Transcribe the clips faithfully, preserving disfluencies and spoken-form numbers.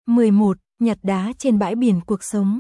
mười một. Nhặt đá trên bãi biển cuộc sống.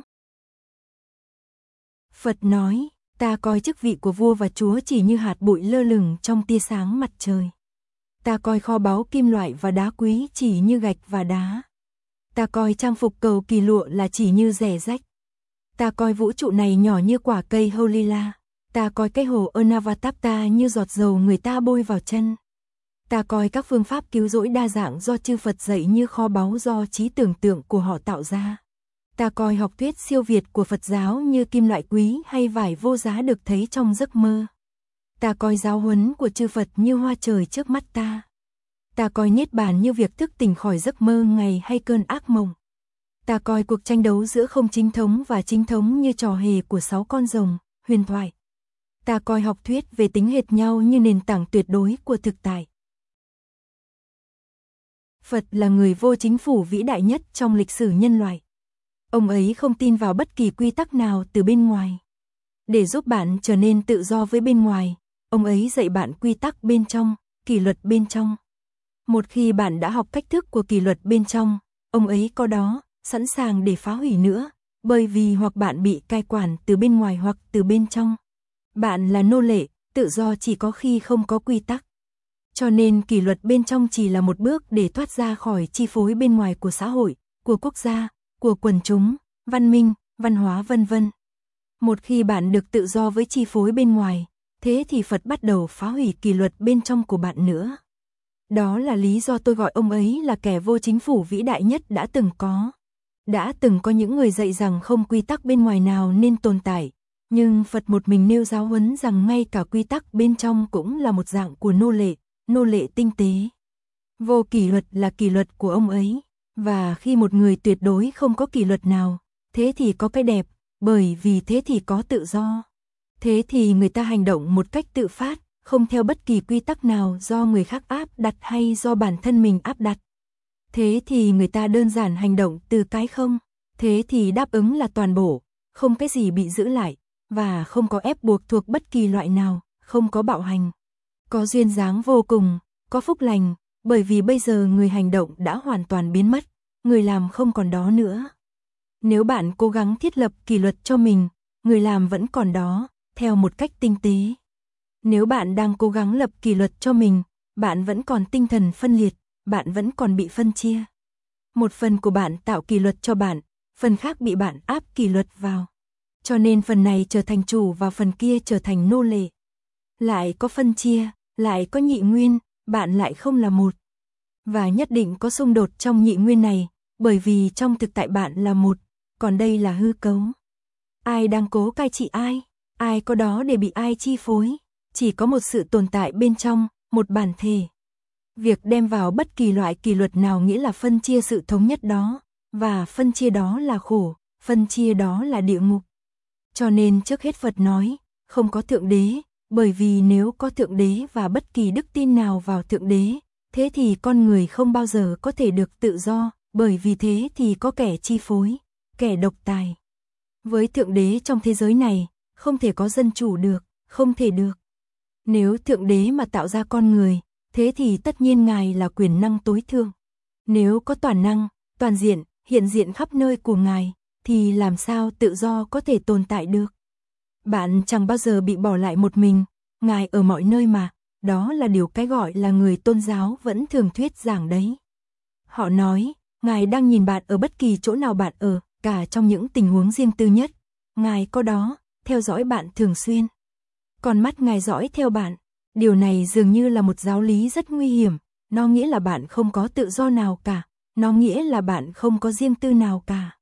Phật nói, ta coi chức vị của vua và chúa chỉ như hạt bụi lơ lửng trong tia sáng mặt trời. Ta coi kho báu kim loại và đá quý chỉ như gạch và đá. Ta coi trang phục cầu kỳ lụa là chỉ như rẻ rách. Ta coi vũ trụ này nhỏ như quả cây Holila. Ta coi cái hồ Anavatapta như giọt dầu người ta bôi vào chân. Ta coi các phương pháp cứu rỗi đa dạng do chư Phật dạy như kho báu do trí tưởng tượng của họ tạo ra. Ta coi học thuyết siêu việt của Phật giáo như kim loại quý hay vải vô giá được thấy trong giấc mơ. Ta coi giáo huấn của chư Phật như hoa trời trước mắt ta. Ta coi niết bàn như việc thức tỉnh khỏi giấc mơ ngày hay cơn ác mộng. Ta coi cuộc tranh đấu giữa không chính thống và chính thống như trò hề của sáu con rồng, huyền thoại. Ta coi học thuyết về tính hệt nhau như nền tảng tuyệt đối của thực tại. Phật là người vô chính phủ vĩ đại nhất trong lịch sử nhân loại. Ông ấy không tin vào bất kỳ quy tắc nào từ bên ngoài. Để giúp bạn trở nên tự do với bên ngoài, ông ấy dạy bạn quy tắc bên trong, kỷ luật bên trong. Một khi bạn đã học cách thức của kỷ luật bên trong, ông ấy có đó, sẵn sàng để phá hủy nữa, bởi vì hoặc bạn bị cai quản từ bên ngoài hoặc từ bên trong. Bạn là nô lệ, tự do chỉ có khi không có quy tắc. Cho nên kỷ luật bên trong chỉ là một bước để thoát ra khỏi chi phối bên ngoài của xã hội, của quốc gia, của quần chúng, văn minh, văn hóa vân vân. Một khi bạn được tự do với chi phối bên ngoài, thế thì Phật bắt đầu phá hủy kỷ luật bên trong của bạn nữa. Đó là lý do tôi gọi ông ấy là kẻ vô chính phủ vĩ đại nhất đã từng có. Đã từng có những người dạy rằng không quy tắc bên ngoài nào nên tồn tại, nhưng Phật một mình nêu giáo huấn rằng ngay cả quy tắc bên trong cũng là một dạng của nô lệ, nô lệ tinh tế. Vô kỷ luật là kỷ luật của ông ấy, và khi một người tuyệt đối không có kỷ luật nào, thế thì có cái đẹp, bởi vì thế thì có tự do. Thế thì người ta hành động một cách tự phát, không theo bất kỳ quy tắc nào do người khác áp đặt hay do bản thân mình áp đặt. Thế thì người ta đơn giản hành động từ cái không, thế thì đáp ứng là toàn bộ, không cái gì bị giữ lại, và không có ép buộc thuộc bất kỳ loại nào, không có bạo hành. Có duyên dáng vô cùng, có phúc lành, bởi vì bây giờ người hành động đã hoàn toàn biến mất, người làm không còn đó nữa. Nếu bạn cố gắng thiết lập kỷ luật cho mình, người làm vẫn còn đó, theo một cách tinh tế. Nếu bạn đang cố gắng lập kỷ luật cho mình, bạn vẫn còn tinh thần phân liệt, bạn vẫn còn bị phân chia. Một phần của bạn tạo kỷ luật cho bạn, phần khác bị bạn áp kỷ luật vào. Cho nên phần này trở thành chủ và phần kia trở thành nô lệ. Lại có phân chia, lại có nhị nguyên, bạn lại không là một. Và nhất định có xung đột trong nhị nguyên này, bởi vì trong thực tại bạn là một, còn đây là hư cấu. Ai đang cố cai trị ai? Ai có đó để bị ai chi phối? Chỉ có một sự tồn tại bên trong, một bản thể. Việc đem vào bất kỳ loại kỷ luật nào nghĩa là phân chia sự thống nhất đó, và phân chia đó là khổ, phân chia đó là địa ngục. Cho nên trước hết Phật nói, không có Thượng Đế, bởi vì nếu có Thượng Đế và bất kỳ đức tin nào vào Thượng Đế, thế thì con người không bao giờ có thể được tự do, bởi vì thế thì có kẻ chi phối, kẻ độc tài. Với Thượng Đế trong thế giới này, không thể có dân chủ được, không thể được. Nếu Thượng Đế mà tạo ra con người, thế thì tất nhiên Ngài là quyền năng tối thượng. Nếu có toàn năng, toàn diện, hiện diện khắp nơi của Ngài, thì làm sao tự do có thể tồn tại được? Bạn chẳng bao giờ bị bỏ lại một mình, Ngài ở mọi nơi mà, đó là điều cái gọi là người tôn giáo vẫn thường thuyết giảng đấy. Họ nói, Ngài đang nhìn bạn ở bất kỳ chỗ nào bạn ở, cả trong những tình huống riêng tư nhất. Ngài có đó, theo dõi bạn thường xuyên. Còn mắt Ngài dõi theo bạn. Điều này dường như là một giáo lý rất nguy hiểm, nó nghĩa là bạn không có tự do nào cả, nó nghĩa là bạn không có riêng tư nào cả.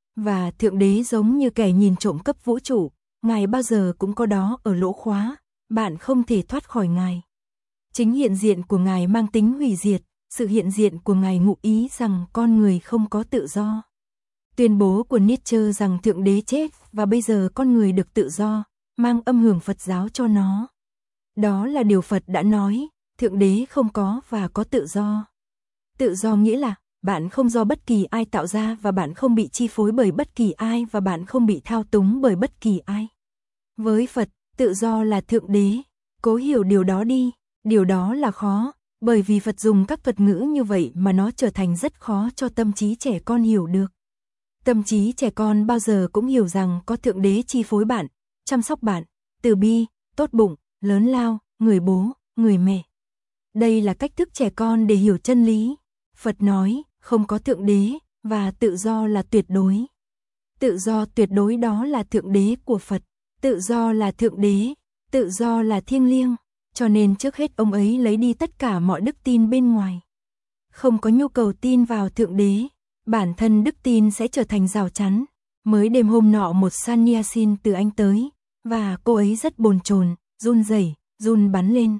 Và Thượng Đế giống như kẻ nhìn trộm cấp vũ trụ, Ngài bao giờ cũng có đó ở lỗ khóa, bạn không thể thoát khỏi Ngài. Chính hiện diện của Ngài mang tính hủy diệt, sự hiện diện của Ngài ngụ ý rằng con người không có tự do. Tuyên bố của Nietzsche rằng Thượng Đế chết và bây giờ con người được tự do, mang âm hưởng Phật giáo cho nó. Đó là điều Phật đã nói, Thượng Đế không có và có tự do. Tự do nghĩa là, bạn không do bất kỳ ai tạo ra và bạn không bị chi phối bởi bất kỳ ai và bạn không bị thao túng bởi bất kỳ ai. Với Phật, tự do là Thượng Đế, cố hiểu điều đó đi, điều đó là khó, Bởi vì Phật dùng các thuật ngữ như vậy mà nó trở thành rất khó cho tâm trí trẻ con hiểu được. Tâm trí trẻ con bao giờ cũng hiểu rằng có Thượng Đế chi phối bạn, chăm sóc bạn, từ bi, tốt bụng, lớn lao, người bố, người mẹ. Đây là cách thức trẻ con để hiểu chân lý. Phật nói, không có Thượng Đế, và tự do là tuyệt đối. Tự do tuyệt đối đó là Thượng Đế của Phật. Tự do là Thượng Đế, tự do là thiêng liêng. Cho nên trước hết ông ấy lấy đi tất cả mọi đức tin bên ngoài. Không có nhu cầu tin vào Thượng Đế, bản thân đức tin sẽ trở thành rào chắn. Mới đêm hôm nọ một sannyasin từ Anh tới, và cô ấy rất bồn chồn, run rẩy, run bắn lên.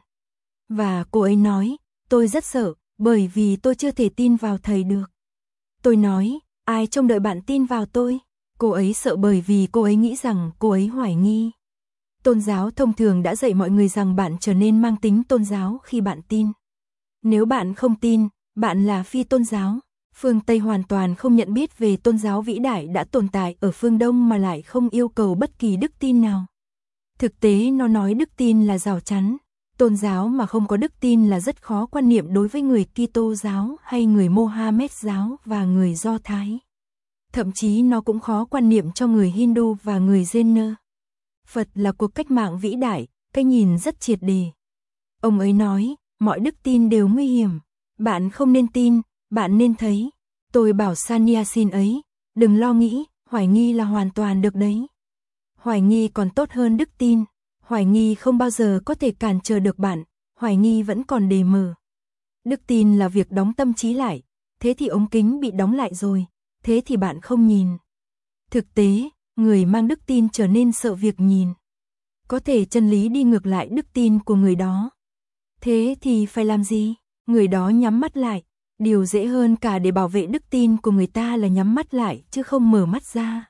Và cô ấy nói, tôi rất sợ, bởi vì tôi chưa thể tin vào thầy được. Tôi nói, ai trông đợi bạn tin vào tôi? Cô ấy sợ bởi vì cô ấy nghĩ rằng cô ấy hoài nghi. Tôn giáo thông thường đã dạy mọi người rằng bạn trở nên mang tính tôn giáo khi bạn tin. Nếu bạn không tin, bạn là phi tôn giáo. Phương Tây hoàn toàn không nhận biết về tôn giáo vĩ đại đã tồn tại ở phương Đông mà lại không yêu cầu bất kỳ đức tin nào. Thực tế nó nói đức tin là rào chắn. Tôn giáo mà không có đức tin là rất khó quan niệm đối với người Kitô giáo hay người Mohammed giáo và người Do Thái. Thậm chí nó cũng khó quan niệm cho người Hindu và người Jain. Phật là cuộc cách mạng vĩ đại, cái nhìn rất triệt đề. Ông ấy nói, mọi đức tin đều nguy hiểm. Bạn không nên tin, bạn nên thấy. Tôi bảo sannyasin ấy, đừng lo nghĩ, hoài nghi là hoàn toàn được đấy. Hoài nghi còn tốt hơn đức tin. Hoài nghi không bao giờ có thể cản trở được bạn, hoài nghi vẫn còn đề mờ. Đức tin là việc đóng tâm trí lại, thế thì ống kính bị đóng lại rồi, thế thì bạn không nhìn. Thực tế, người mang đức tin trở nên sợ việc nhìn. Có thể chân lý đi ngược lại đức tin của người đó. Thế thì phải làm gì? Người đó nhắm mắt lại. Điều dễ hơn cả để bảo vệ đức tin của người ta là nhắm mắt lại chứ không mở mắt ra.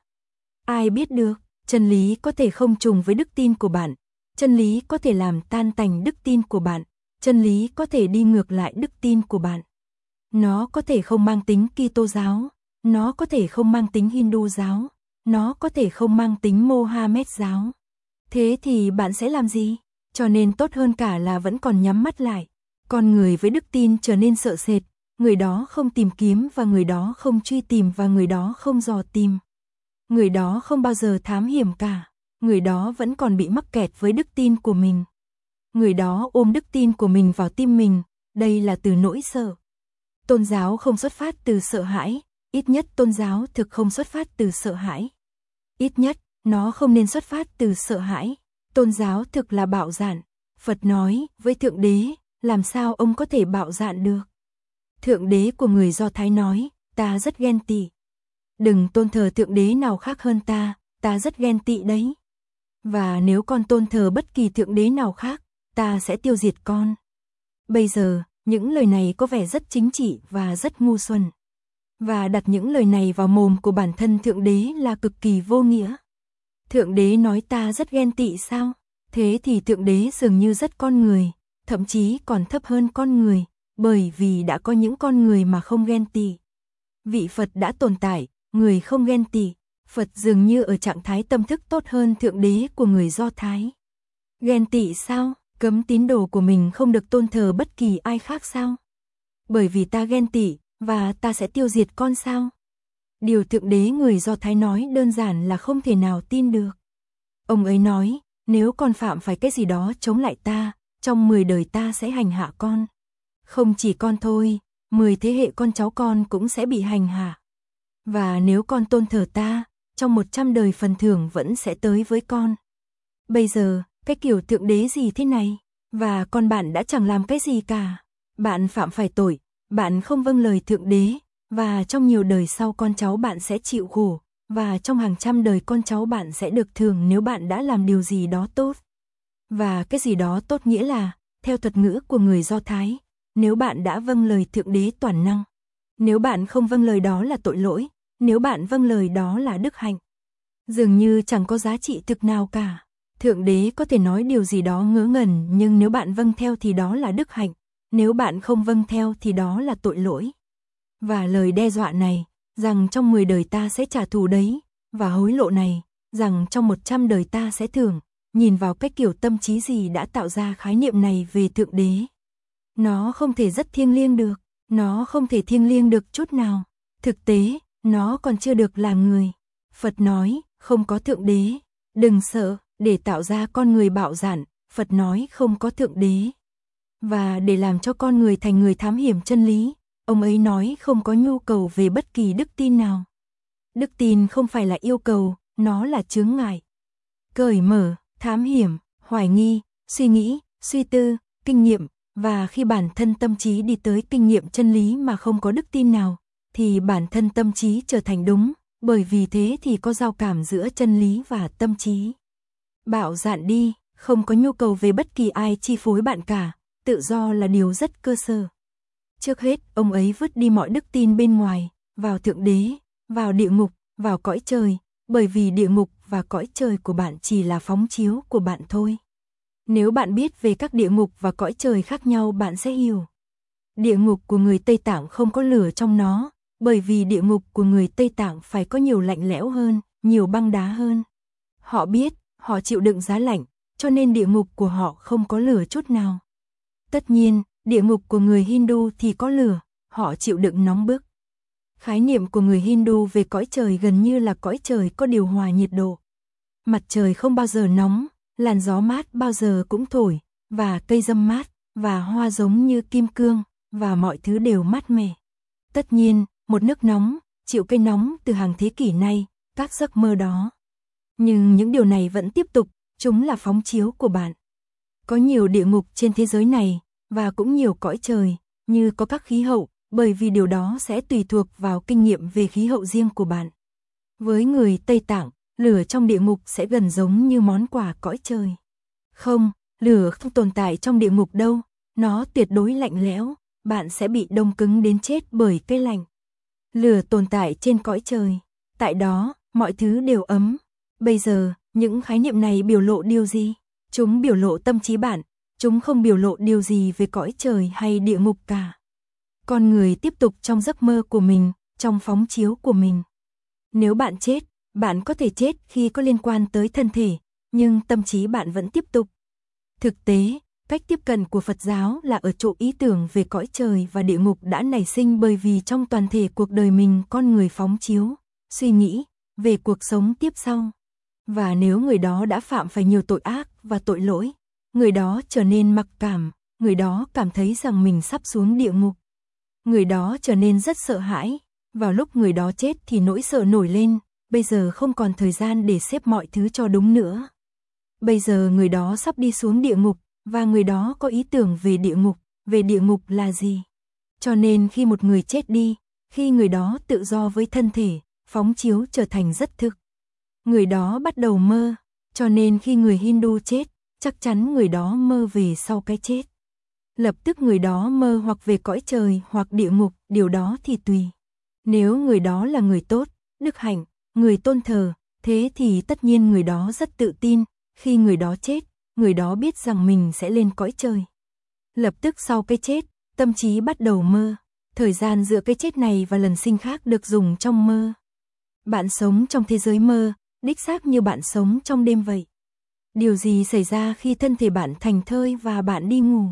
Ai biết được, chân lý có thể không trùng với đức tin của bạn. Chân lý có thể làm tan tành đức tin của bạn. Chân lý có thể đi ngược lại đức tin của bạn. Nó có thể không mang tính Kitô giáo. Nó có thể không mang tính Hindu giáo. Nó có thể không mang tính Mohammed giáo. Thế thì bạn sẽ làm gì? Cho nên tốt hơn cả là vẫn còn nhắm mắt lại. Con người với đức tin trở nên sợ sệt. Người đó không tìm kiếm và người đó không truy tìm và người đó không dò tìm. Người đó không bao giờ thám hiểm cả. Người đó vẫn còn bị mắc kẹt với đức tin của mình. Người đó ôm đức tin của mình vào tim mình, đây là từ nỗi sợ. Tôn giáo không xuất phát từ sợ hãi, ít nhất tôn giáo thực không xuất phát từ sợ hãi. Ít nhất, nó không nên xuất phát từ sợ hãi. Tôn giáo thực là bạo dạn. Phật nói, với Thượng Đế, làm sao ông có thể bạo dạn được? Thượng Đế của người Do Thái nói, ta rất ghen tị. Đừng tôn thờ Thượng Đế nào khác hơn ta, ta rất ghen tị đấy. Và nếu con tôn thờ bất kỳ Thượng Đế nào khác, ta sẽ tiêu diệt con. Bây giờ, những lời này có vẻ rất chính trị và rất ngu xuẩn. Và đặt những lời này vào mồm của bản thân Thượng Đế là cực kỳ vô nghĩa. Thượng Đế nói ta rất ghen tị sao? Thế thì Thượng Đế dường như rất con người, thậm chí còn thấp hơn con người, bởi vì đã có những con người mà không ghen tị. Vị Phật đã tồn tại, người không ghen tị. Phật dường như ở trạng thái tâm thức tốt hơn Thượng Đế của người Do Thái. Ghen tị sao? Cấm tín đồ của mình không được tôn thờ bất kỳ ai khác sao? Bởi vì ta ghen tị, và ta sẽ tiêu diệt con sao? Điều Thượng Đế người Do Thái nói đơn giản là không thể nào tin được. Ông ấy nói, nếu con phạm phải cái gì đó chống lại ta, trong mười đời ta sẽ hành hạ con. Không chỉ con thôi, mười thế hệ con cháu con cũng sẽ bị hành hạ. Và nếu con tôn thờ ta, trong một trăm đời phần thưởng vẫn sẽ tới với con. Bây giờ, cái kiểu Thượng Đế gì thế này? Và con bạn đã chẳng làm cái gì cả. Bạn phạm phải tội, bạn không vâng lời Thượng Đế, và trong nhiều đời sau con cháu bạn sẽ chịu khổ, và trong hàng trăm đời con cháu bạn sẽ được thưởng nếu bạn đã làm điều gì đó tốt. Và cái gì đó tốt nghĩa là, theo thuật ngữ của người Do Thái, nếu bạn đã vâng lời Thượng Đế toàn năng. Nếu bạn không vâng lời đó là tội lỗi, nếu bạn vâng lời đó là đức hạnh. Dường như chẳng có giá trị thực nào cả. Thượng Đế có thể nói điều gì đó ngớ ngẩn, nhưng nếu bạn vâng theo thì đó là đức hạnh, nếu bạn không vâng theo thì đó là tội lỗi. Và lời đe dọa này, rằng trong mười đời ta sẽ trả thù đấy, và hối lộ này, rằng trong một trăm đời ta sẽ thưởng, nhìn vào cách kiểu tâm trí gì đã tạo ra khái niệm này về Thượng Đế. Nó không thể rất thiêng liêng được, nó không thể thiêng liêng được chút nào. Thực tế, nó còn chưa được làm người. Phật nói, không có thượng đế, đừng sợ, để tạo ra con người bạo dạn, Phật nói không có thượng đế. Và để làm cho con người thành người thám hiểm chân lý, ông ấy nói không có nhu cầu về bất kỳ đức tin nào. Đức tin không phải là yêu cầu, nó là chướng ngại. Cởi mở, thám hiểm, hoài nghi, suy nghĩ, suy tư, kinh nghiệm, và khi bản thân tâm trí đi tới kinh nghiệm chân lý mà không có đức tin nào, thì bản thân tâm trí trở thành đúng, bởi vì thế thì có giao cảm giữa chân lý và tâm trí. Bạo dạn đi, không có nhu cầu về bất kỳ ai chi phối bạn cả, tự do là điều rất cơ sở. Trước hết, ông ấy vứt đi mọi đức tin bên ngoài, vào thượng đế, vào địa ngục, vào cõi trời, bởi vì địa ngục và cõi trời của bạn chỉ là phóng chiếu của bạn thôi. Nếu bạn biết về các địa ngục và cõi trời khác nhau bạn sẽ hiểu. Địa ngục của người Tây Tạng không có lửa trong nó, bởi vì địa ngục của người Tây Tạng phải có nhiều lạnh lẽo hơn, nhiều băng đá hơn. Họ biết, họ chịu đựng giá lạnh, cho nên địa ngục của họ không có lửa chút nào. Tất nhiên, địa ngục của người Hindu thì có lửa, họ chịu đựng nóng bức. Khái niệm của người Hindu về cõi trời gần như là cõi trời có điều hòa nhiệt độ. Mặt trời không bao giờ nóng, làn gió mát bao giờ cũng thổi, và cây râm mát, và hoa giống như kim cương, và mọi thứ đều mát mẻ. Tất nhiên, một nước nóng, chịu cây nóng từ hàng thế kỷ nay, các giấc mơ đó. Nhưng những điều này vẫn tiếp tục, chúng là phóng chiếu của bạn. Có nhiều địa ngục trên thế giới này, và cũng nhiều cõi trời, như có các khí hậu, bởi vì điều đó sẽ tùy thuộc vào kinh nghiệm về khí hậu riêng của bạn. Với người Tây Tạng, lửa trong địa ngục sẽ gần giống như món quà cõi trời. Không, lửa không tồn tại trong địa ngục đâu, nó tuyệt đối lạnh lẽo, bạn sẽ bị đông cứng đến chết bởi cái lạnh. Lửa tồn tại trên cõi trời, tại đó, mọi thứ đều ấm. Bây giờ, những khái niệm này biểu lộ điều gì? Chúng biểu lộ tâm trí bạn, chúng không biểu lộ điều gì về cõi trời hay địa ngục cả. Con người tiếp tục trong giấc mơ của mình, trong phóng chiếu của mình. Nếu bạn chết, bạn có thể chết khi có liên quan tới thân thể, nhưng tâm trí bạn vẫn tiếp tục. Thực tế, cách tiếp cận của Phật giáo là ở chỗ ý tưởng về cõi trời và địa ngục đã nảy sinh bởi vì trong toàn thể cuộc đời mình con người phóng chiếu, suy nghĩ về cuộc sống tiếp sau. Và nếu người đó đã phạm phải nhiều tội ác và tội lỗi, người đó trở nên mặc cảm, người đó cảm thấy rằng mình sắp xuống địa ngục. Người đó trở nên rất sợ hãi, vào lúc người đó chết thì nỗi sợ nổi lên, bây giờ không còn thời gian để xếp mọi thứ cho đúng nữa. Bây giờ người đó sắp đi xuống địa ngục, và người đó có ý tưởng về địa ngục, về địa ngục là gì. Cho nên khi một người chết đi, khi người đó tự do với thân thể, phóng chiếu trở thành rất thực. Người đó bắt đầu mơ, cho nên khi người Hindu chết, chắc chắn người đó mơ về sau cái chết. Lập tức người đó mơ hoặc về cõi trời hoặc địa ngục, điều đó thì tùy. Nếu người đó là người tốt, đức hạnh, người tôn thờ, thế thì tất nhiên người đó rất tự tin, khi người đó chết, người đó biết rằng mình sẽ lên cõi trời. Lập tức sau cái chết, tâm trí bắt đầu mơ, thời gian giữa cái chết này và lần sinh khác được dùng trong mơ. Bạn sống trong thế giới mơ, đích xác như bạn sống trong đêm vậy. Điều gì xảy ra khi thân thể bạn thành thơi và bạn đi ngủ?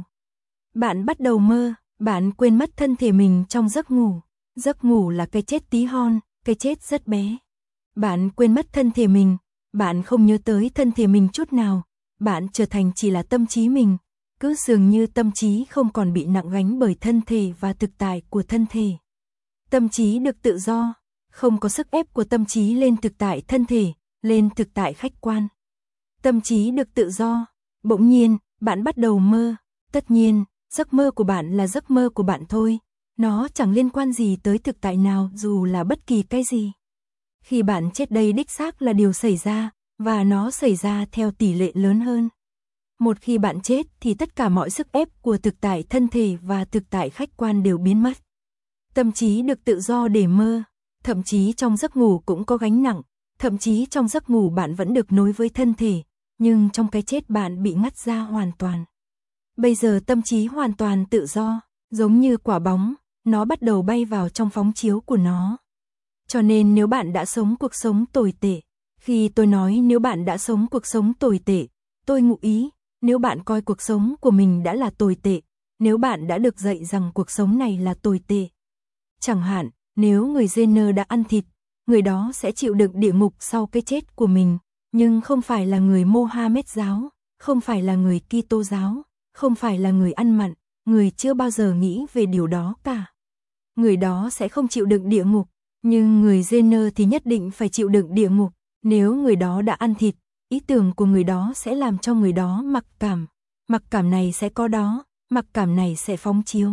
Bạn bắt đầu mơ, bạn quên mất thân thể mình trong giấc ngủ. Giấc ngủ là cái chết tí hon, cái chết rất bé. Bạn quên mất thân thể mình, bạn không nhớ tới thân thể mình chút nào, bạn trở thành chỉ là tâm trí mình, cứ dường như tâm trí không còn bị nặng gánh bởi thân thể và thực tại của thân thể. Tâm trí được tự do, không có sức ép của tâm trí lên thực tại thân thể, lên thực tại khách quan. Tâm trí được tự do, bỗng nhiên, bạn bắt đầu mơ, tất nhiên, giấc mơ của bạn là giấc mơ của bạn thôi, nó chẳng liên quan gì tới thực tại nào dù là bất kỳ cái gì. Khi bạn chết đây đích xác là điều xảy ra, và nó xảy ra theo tỷ lệ lớn hơn. Một khi bạn chết thì tất cả mọi sức ép của thực tại thân thể và thực tại khách quan đều biến mất. Tâm trí được tự do để mơ, thậm chí trong giấc ngủ cũng có gánh nặng, thậm chí trong giấc ngủ bạn vẫn được nối với thân thể, nhưng trong cái chết bạn bị ngắt ra hoàn toàn. Bây giờ tâm trí hoàn toàn tự do, giống như quả bóng, nó bắt đầu bay vào trong phóng chiếu của nó. Cho nên nếu bạn đã sống cuộc sống tồi tệ, khi tôi nói nếu bạn đã sống cuộc sống tồi tệ, tôi ngụ ý, nếu bạn coi cuộc sống của mình đã là tồi tệ, nếu bạn đã được dạy rằng cuộc sống này là tồi tệ. Chẳng hạn, nếu người Jenner đã ăn thịt, người đó sẽ chịu đựng địa ngục sau cái chết của mình, nhưng không phải là người Mohammed giáo, không phải là người Kitô giáo, không phải là người ăn mặn, người chưa bao giờ nghĩ về điều đó cả. Người đó sẽ không chịu đựng địa ngục, nhưng người Jenner thì nhất định phải chịu đựng địa ngục. Nếu người đó đã ăn thịt, ý tưởng của người đó sẽ làm cho người đó mặc cảm. Mặc cảm này sẽ có đó, mặc cảm này sẽ phóng chiếu.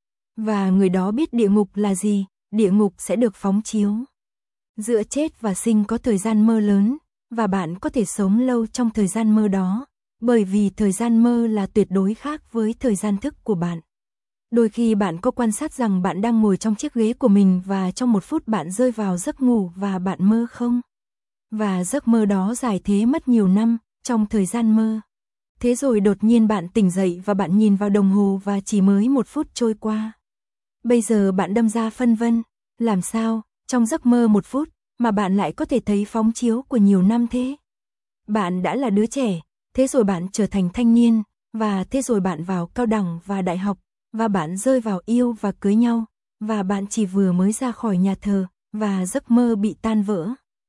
Và người đó biết địa ngục là gì, địa ngục sẽ được phóng chiếu. Giữa chết và sinh có thời gian mơ lớn, và bạn có thể sống lâu trong thời gian mơ đó, bởi vì thời gian mơ là tuyệt đối khác với thời gian thức của bạn. Đôi khi bạn có quan sát rằng bạn đang ngồi trong chiếc ghế của mình và trong một phút bạn rơi vào giấc ngủ và bạn mơ không? Và giấc mơ đó dài thế mất nhiều năm, trong thời gian mơ. Thế rồi đột nhiên bạn tỉnh dậy và bạn nhìn vào đồng hồ và chỉ mới một phút trôi qua. Bây giờ bạn đâm ra phân vân, làm sao, trong giấc mơ một phút, mà bạn lại có thể thấy phóng chiếu của nhiều năm thế? Bạn đã là đứa trẻ, thế rồi bạn trở thành thanh niên, và thế rồi bạn vào cao đẳng và đại học, và bạn rơi vào yêu và cưới nhau, và bạn chỉ vừa mới ra khỏi nhà thờ, và giấc mơ bị tan vỡ.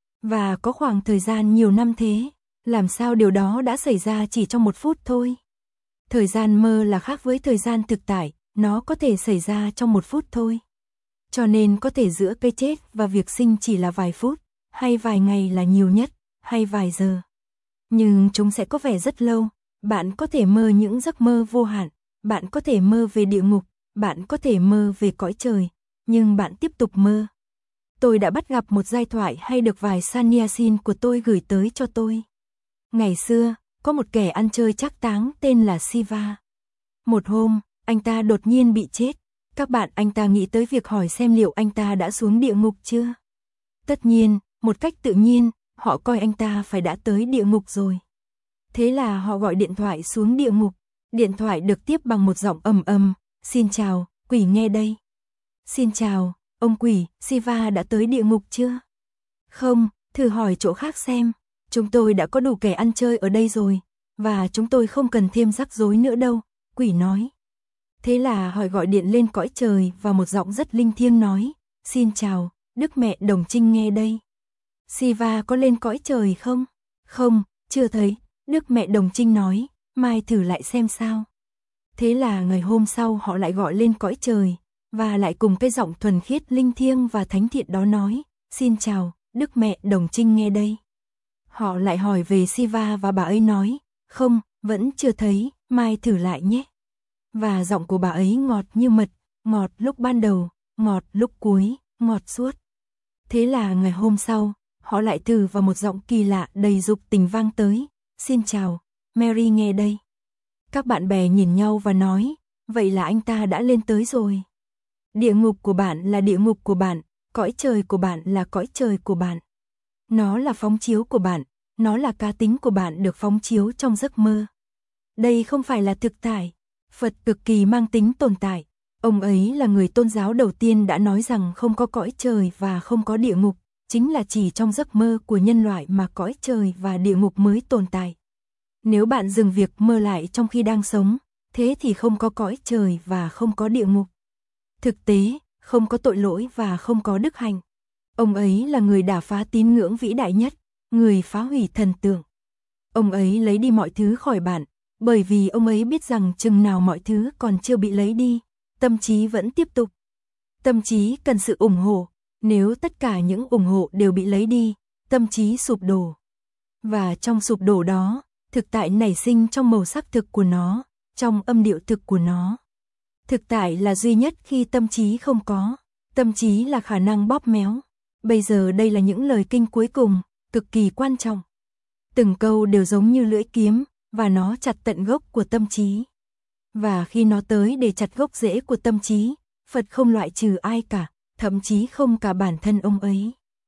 Và có khoảng thời gian nhiều năm thế, làm sao điều đó đã xảy ra chỉ trong một phút thôi? Thời gian mơ là khác với thời gian thực tại, nó có thể xảy ra trong một phút thôi. Cho nên có thể giữa cái chết và việc sinh chỉ là vài phút, hay vài ngày là nhiều nhất, hay vài giờ. Nhưng chúng sẽ có vẻ rất lâu, bạn có thể mơ những giấc mơ vô hạn, bạn có thể mơ về địa ngục, bạn có thể mơ về cõi trời, nhưng bạn tiếp tục mơ. Tôi đã bắt gặp một giai thoại hay được vài sannyasin của tôi gửi tới cho tôi. Ngày xưa, có một kẻ ăn chơi trác táng tên là Shiva. Một hôm, anh ta đột nhiên bị chết. Các bạn, anh ta nghĩ tới việc hỏi xem liệu anh ta đã xuống địa ngục chưa? Tất nhiên, một cách tự nhiên, họ coi anh ta phải đã tới địa ngục rồi. Thế là họ gọi điện thoại xuống địa ngục. Điện thoại được tiếp bằng một giọng ầm ầm, "Xin chào, quỷ nghe đây." "Xin chào, ông quỷ, Shiva đã tới địa ngục chưa?" "Không, thử hỏi chỗ khác xem. Chúng tôi đã có đủ kẻ ăn chơi ở đây rồi, và chúng tôi không cần thêm rắc rối nữa đâu," quỷ nói. Thế là họ gọi điện lên cõi trời và một giọng rất linh thiêng nói, "Xin chào, Đức Mẹ Đồng Trinh nghe đây." "Shiva có lên cõi trời không?" "Không, chưa thấy," Đức Mẹ Đồng Trinh nói, "mai thử lại xem sao." Thế là ngày hôm sau họ lại gọi lên cõi trời, và lại cùng cái giọng thuần khiết linh thiêng và thánh thiện đó nói, "Xin chào, Đức Mẹ Đồng Trinh nghe đây." Họ lại hỏi về Shiva và bà ấy nói, "Không, vẫn chưa thấy, mai thử lại nhé." Và giọng của bà ấy ngọt như mật, ngọt lúc ban đầu, ngọt lúc cuối, ngọt suốt. Thế là ngày hôm sau, họ lại thử và một giọng kỳ lạ đầy dục tình vang tới, "Xin chào, Mary nghe đây." Các bạn bè nhìn nhau và nói, vậy là anh ta đã lên tới rồi. Địa ngục của bạn là địa ngục của bạn, cõi trời của bạn là cõi trời của bạn. Nó là phóng chiếu của bạn, nó là cá tính của bạn được phóng chiếu trong giấc mơ. Đây không phải là thực tại. Phật cực kỳ mang tính tồn tại. Ông ấy là người tôn giáo đầu tiên đã nói rằng không có cõi trời và không có địa ngục, chính là chỉ trong giấc mơ của nhân loại mà cõi trời và địa ngục mới tồn tại. Nếu bạn dừng việc mơ lại trong khi đang sống, thế thì không có cõi trời và không có địa ngục. Thực tế, không có tội lỗi và không có đức hạnh. Ông ấy là người đả phá tín ngưỡng vĩ đại nhất, người phá hủy thần tượng. Ông ấy lấy đi mọi thứ khỏi bạn, bởi vì ông ấy biết rằng chừng nào mọi thứ còn chưa bị lấy đi, tâm trí vẫn tiếp tục. Tâm trí cần sự ủng hộ, nếu tất cả những ủng hộ đều bị lấy đi, tâm trí sụp đổ. Và trong sụp đổ đó, thực tại nảy sinh trong màu sắc thực của nó, trong âm điệu thực của nó. Thực tại là duy nhất khi tâm trí không có, tâm trí là khả năng bóp méo. Bây giờ đây là những lời kinh cuối cùng, cực kỳ quan trọng. Từng câu đều giống như lưỡi kiếm, và nó chặt tận gốc của tâm trí. Và khi nó tới để chặt gốc rễ của tâm trí, Phật không loại trừ ai cả, thậm chí không cả bản thân ông ấy.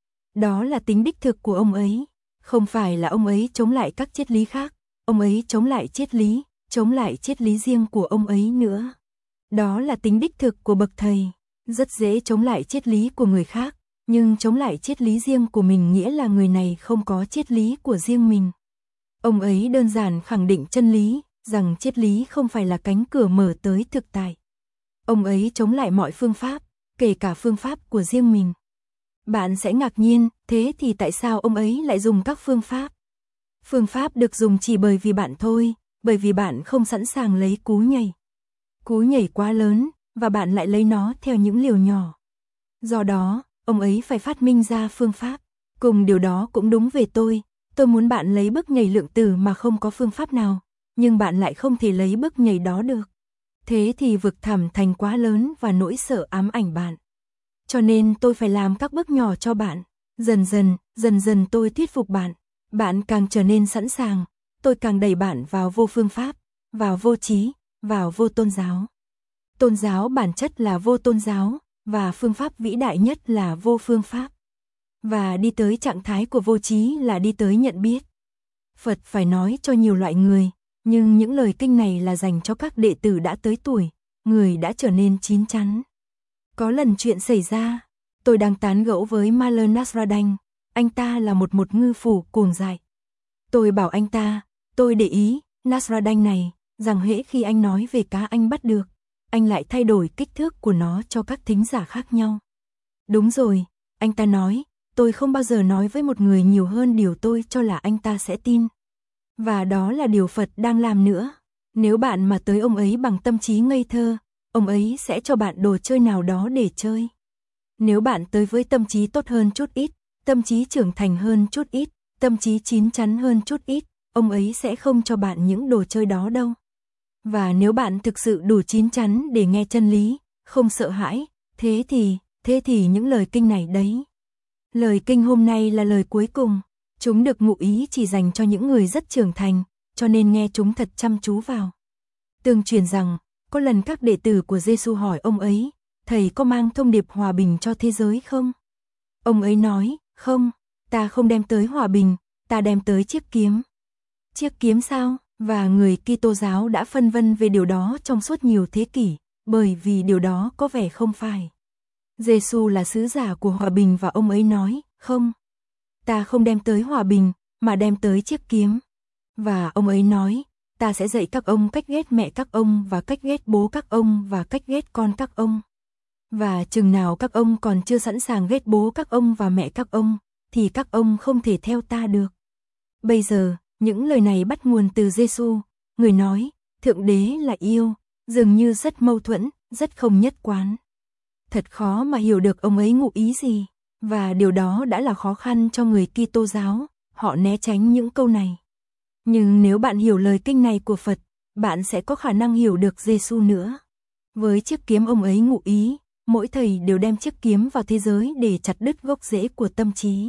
Đó là tính đích thực của ông ấy. Không phải là ông ấy chống lại các triết lý khác, ông ấy chống lại triết lý, chống lại triết lý riêng của ông ấy nữa. Đó là tính đích thực của bậc thầy. Rất dễ chống lại triết lý của người khác, nhưng chống lại triết lý riêng của mình nghĩa là người này không có triết lý của riêng mình. Ông ấy đơn giản khẳng định chân lý, rằng triết lý không phải là cánh cửa mở tới thực tại. Ông ấy chống lại mọi phương pháp, kể cả phương pháp của riêng mình. Bạn sẽ ngạc nhiên, thế thì tại sao ông ấy lại dùng các phương pháp? Phương pháp được dùng chỉ bởi vì bạn thôi, bởi vì bạn không sẵn sàng lấy cú nhảy. Cú nhảy quá lớn, và bạn lại lấy nó theo những liều nhỏ. Do đó, ông ấy phải phát minh ra phương pháp. Cùng điều đó cũng đúng về tôi, tôi muốn bạn lấy bước nhảy lượng tử mà không có phương pháp nào, nhưng bạn lại không thể lấy bước nhảy đó được. Thế thì vực thẳm thành quá lớn và nỗi sợ ám ảnh bạn. Cho nên tôi phải làm các bước nhỏ cho bạn. Dần dần, dần dần tôi thuyết phục bạn. Bạn càng trở nên sẵn sàng, tôi càng đẩy bạn vào vô phương pháp, vào vô trí, vào vô tôn giáo. Tôn giáo bản chất là vô tôn giáo, và phương pháp vĩ đại nhất là vô phương pháp. Và đi tới trạng thái của vô trí là đi tới nhận biết. Phật phải nói cho nhiều loại người, nhưng những lời kinh này là dành cho các đệ tử đã tới tuổi, người đã trở nên chín chắn. Có lần chuyện xảy ra, tôi đang tán gẫu với Maler Nasradain, anh ta là một một ngư phủ cuồng dại. Tôi bảo anh ta, tôi để ý, Nasradain này, rằng hễ khi anh nói về cá anh bắt được, anh lại thay đổi kích thước của nó cho các thính giả khác nhau. Đúng rồi, anh ta nói, tôi không bao giờ nói với một người nhiều hơn điều tôi cho là anh ta sẽ tin. Và đó là điều Phật đang làm nữa. Nếu bạn mà tới ông ấy bằng tâm trí ngây thơ, ông ấy sẽ cho bạn đồ chơi nào đó để chơi. Nếu bạn tới với tâm trí tốt hơn chút ít, tâm trí trưởng thành hơn chút ít, tâm trí chín chắn hơn chút ít, ông ấy sẽ không cho bạn những đồ chơi đó đâu. Và nếu bạn thực sự đủ chín chắn để nghe chân lý, không sợ hãi, thế thì, thế thì những lời kinh này đấy. Lời kinh hôm nay là lời cuối cùng, chúng được ngụ ý chỉ dành cho những người rất trưởng thành, cho nên nghe chúng thật chăm chú vào. Tương truyền rằng, có lần các đệ tử của Giêsu hỏi ông ấy, thầy có mang thông điệp hòa bình cho thế giới không? Ông ấy nói, không, ta không đem tới hòa bình, ta đem tới chiếc kiếm. Chiếc kiếm sao? Và người Kitô giáo đã phân vân về điều đó trong suốt nhiều thế kỷ, bởi vì điều đó có vẻ không phải. Giêsu là sứ giả của hòa bình và ông ấy nói, không, ta không đem tới hòa bình, mà đem tới chiếc kiếm. Và ông ấy nói, ta sẽ dạy các ông cách ghét mẹ các ông và cách ghét bố các ông và cách ghét con các ông. Và chừng nào các ông còn chưa sẵn sàng ghét bố các ông và mẹ các ông, thì các ông không thể theo ta được. Bây giờ, những lời này bắt nguồn từ Giêsu, người nói, Thượng Đế là yêu, dường như rất mâu thuẫn, rất không nhất quán. Thật khó mà hiểu được ông ấy ngụ ý gì, và điều đó đã là khó khăn cho người Kitô giáo, họ né tránh những câu này. Nhưng nếu bạn hiểu lời kinh này của Phật, bạn sẽ có khả năng hiểu được Giêsu nữa. Với chiếc kiếm ông ấy ngụ ý, mỗi thầy đều đem chiếc kiếm vào thế giới để chặt đứt gốc rễ của tâm trí.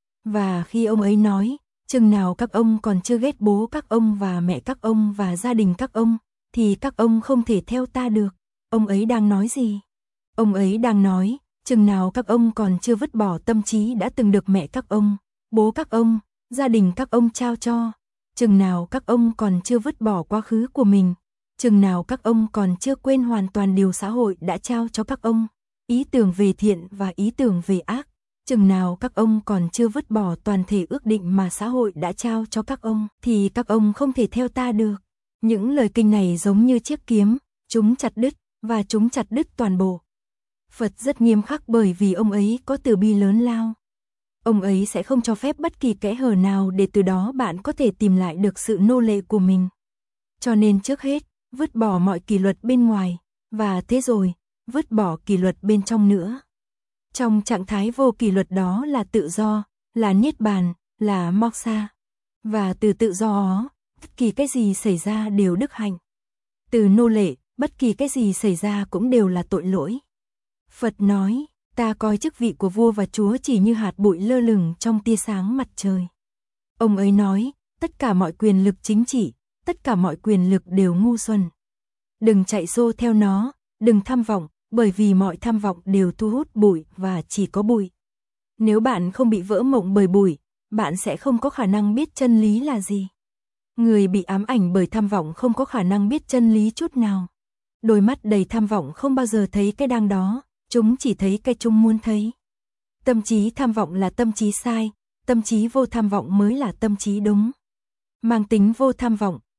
Và khi ông ấy nói, chừng nào các ông còn chưa ghét bố các ông và mẹ các ông và gia đình các ông, thì các ông không thể theo ta được. Ông ấy đang nói gì? Ông ấy đang nói, chừng nào các ông còn chưa vứt bỏ tâm trí đã từng được mẹ các ông, bố các ông, gia đình các ông trao cho, chừng nào các ông còn chưa vứt bỏ quá khứ của mình, chừng nào các ông còn chưa quên hoàn toàn điều xã hội đã trao cho các ông, ý tưởng về thiện và ý tưởng về ác, chừng nào các ông còn chưa vứt bỏ toàn thể ước định mà xã hội đã trao cho các ông, thì các ông không thể theo ta được. Những lời kinh này giống như chiếc kiếm, chúng chặt đứt, và chúng chặt đứt toàn bộ. Phật rất nghiêm khắc bởi vì ông ấy có từ bi lớn lao. Ông ấy sẽ không cho phép bất kỳ kẽ hở nào để từ đó bạn có thể tìm lại được sự nô lệ của mình. Cho nên trước hết, vứt bỏ mọi kỷ luật bên ngoài, và thế rồi, vứt bỏ kỷ luật bên trong nữa. Trong trạng thái vô kỷ luật đó là tự do, là niết bàn, là moksha. Và từ tự do đó, bất kỳ cái gì xảy ra đều đức hạnh. Từ nô lệ, bất kỳ cái gì xảy ra cũng đều là tội lỗi. Phật nói, ta coi chức vị của vua và chúa chỉ như hạt bụi lơ lửng trong tia sáng mặt trời. Ông ấy nói, tất cả mọi quyền lực chính trị, tất cả mọi quyền lực đều ngu xuẩn. Đừng chạy xô theo nó, đừng tham vọng, bởi vì mọi tham vọng đều thu hút bụi và chỉ có bụi. Nếu bạn không bị vỡ mộng bởi bụi, bạn sẽ không có khả năng biết chân lý là gì. Người bị ám ảnh bởi tham vọng không có khả năng biết chân lý chút nào. Đôi mắt đầy tham vọng không bao giờ thấy cái đang đó, chúng chỉ thấy cái chúng muốn thấy. Tâm trí tham vọng là tâm trí sai, tâm trí vô tham vọng mới là tâm trí đúng. Mang tính vô tham vọng,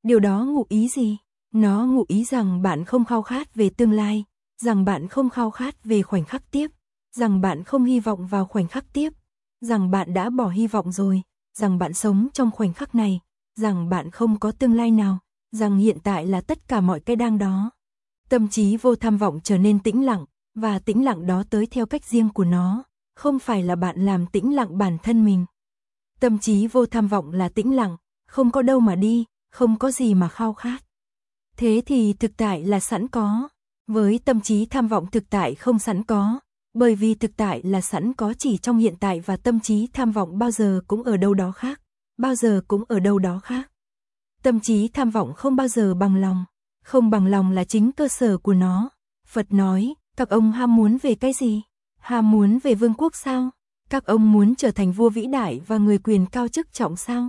Điều đó ngụ ý gì? Nó ngụ ý rằng bạn không khao khát về tương lai, rằng bạn không khao khát về khoảnh khắc tiếp, rằng bạn không hy vọng vào khoảnh khắc tiếp, rằng bạn đã bỏ hy vọng rồi, rằng bạn sống trong khoảnh khắc này, rằng bạn không có tương lai nào, rằng hiện tại là tất cả mọi cái đang đó. Tâm trí vô tham vọng trở nên tĩnh lặng, và tĩnh lặng đó tới theo cách riêng của nó, không phải là bạn làm tĩnh lặng bản thân mình. Tâm trí vô tham vọng là tĩnh lặng, không có đâu mà đi, không có gì mà khao khát. Thế thì thực tại là sẵn có. Với tâm trí tham vọng thực tại không sẵn có, bởi vì thực tại là sẵn có chỉ trong hiện tại và tâm trí tham vọng bao giờ cũng ở đâu đó khác, bao giờ cũng ở đâu đó khác. Tâm trí tham vọng không bao giờ bằng lòng, không bằng lòng là chính cơ sở của nó. Phật nói, các ông ham muốn về cái gì? Ham muốn về vương quốc sao? Các ông muốn trở thành vua vĩ đại và người quyền cao chức trọng sao?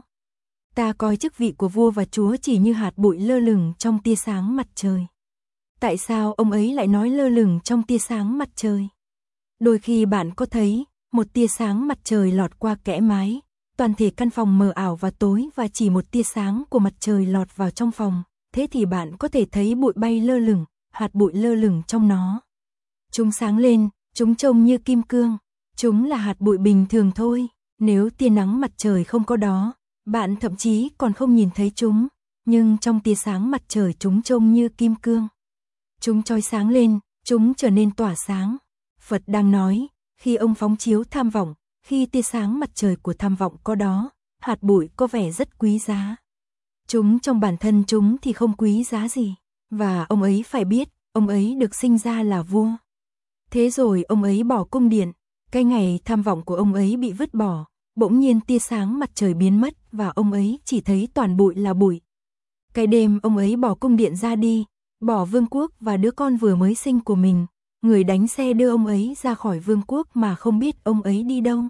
Ta coi chức vị của vua và chúa chỉ như hạt bụi lơ lửng trong tia sáng mặt trời. Tại sao ông ấy lại nói lơ lửng trong tia sáng mặt trời? Đôi khi bạn có thấy, một tia sáng mặt trời lọt qua kẽ mái, toàn thể căn phòng mờ ảo và tối và chỉ một tia sáng của mặt trời lọt vào trong phòng, thế thì bạn có thể thấy bụi bay lơ lửng, hạt bụi lơ lửng trong nó. Chúng sáng lên, chúng trông như kim cương, chúng là hạt bụi bình thường thôi, nếu tia nắng mặt trời không có đó, bạn thậm chí còn không nhìn thấy chúng, nhưng trong tia sáng mặt trời chúng trông như kim cương. Chúng chói sáng lên, chúng trở nên tỏa sáng. Phật đang nói, khi ông phóng chiếu tham vọng, khi tia sáng mặt trời của tham vọng có đó, hạt bụi có vẻ rất quý giá. Chúng trong bản thân chúng thì không quý giá gì, và ông ấy phải biết, ông ấy được sinh ra là vua. Thế rồi ông ấy bỏ cung điện, cái ngày tham vọng của ông ấy bị vứt bỏ, bỗng nhiên tia sáng mặt trời biến mất và ông ấy chỉ thấy toàn bụi là bụi. Cái đêm ông ấy bỏ cung điện ra đi, bỏ vương quốc và đứa con vừa mới sinh của mình, người đánh xe đưa ông ấy ra khỏi vương quốc mà không biết ông ấy đi đâu.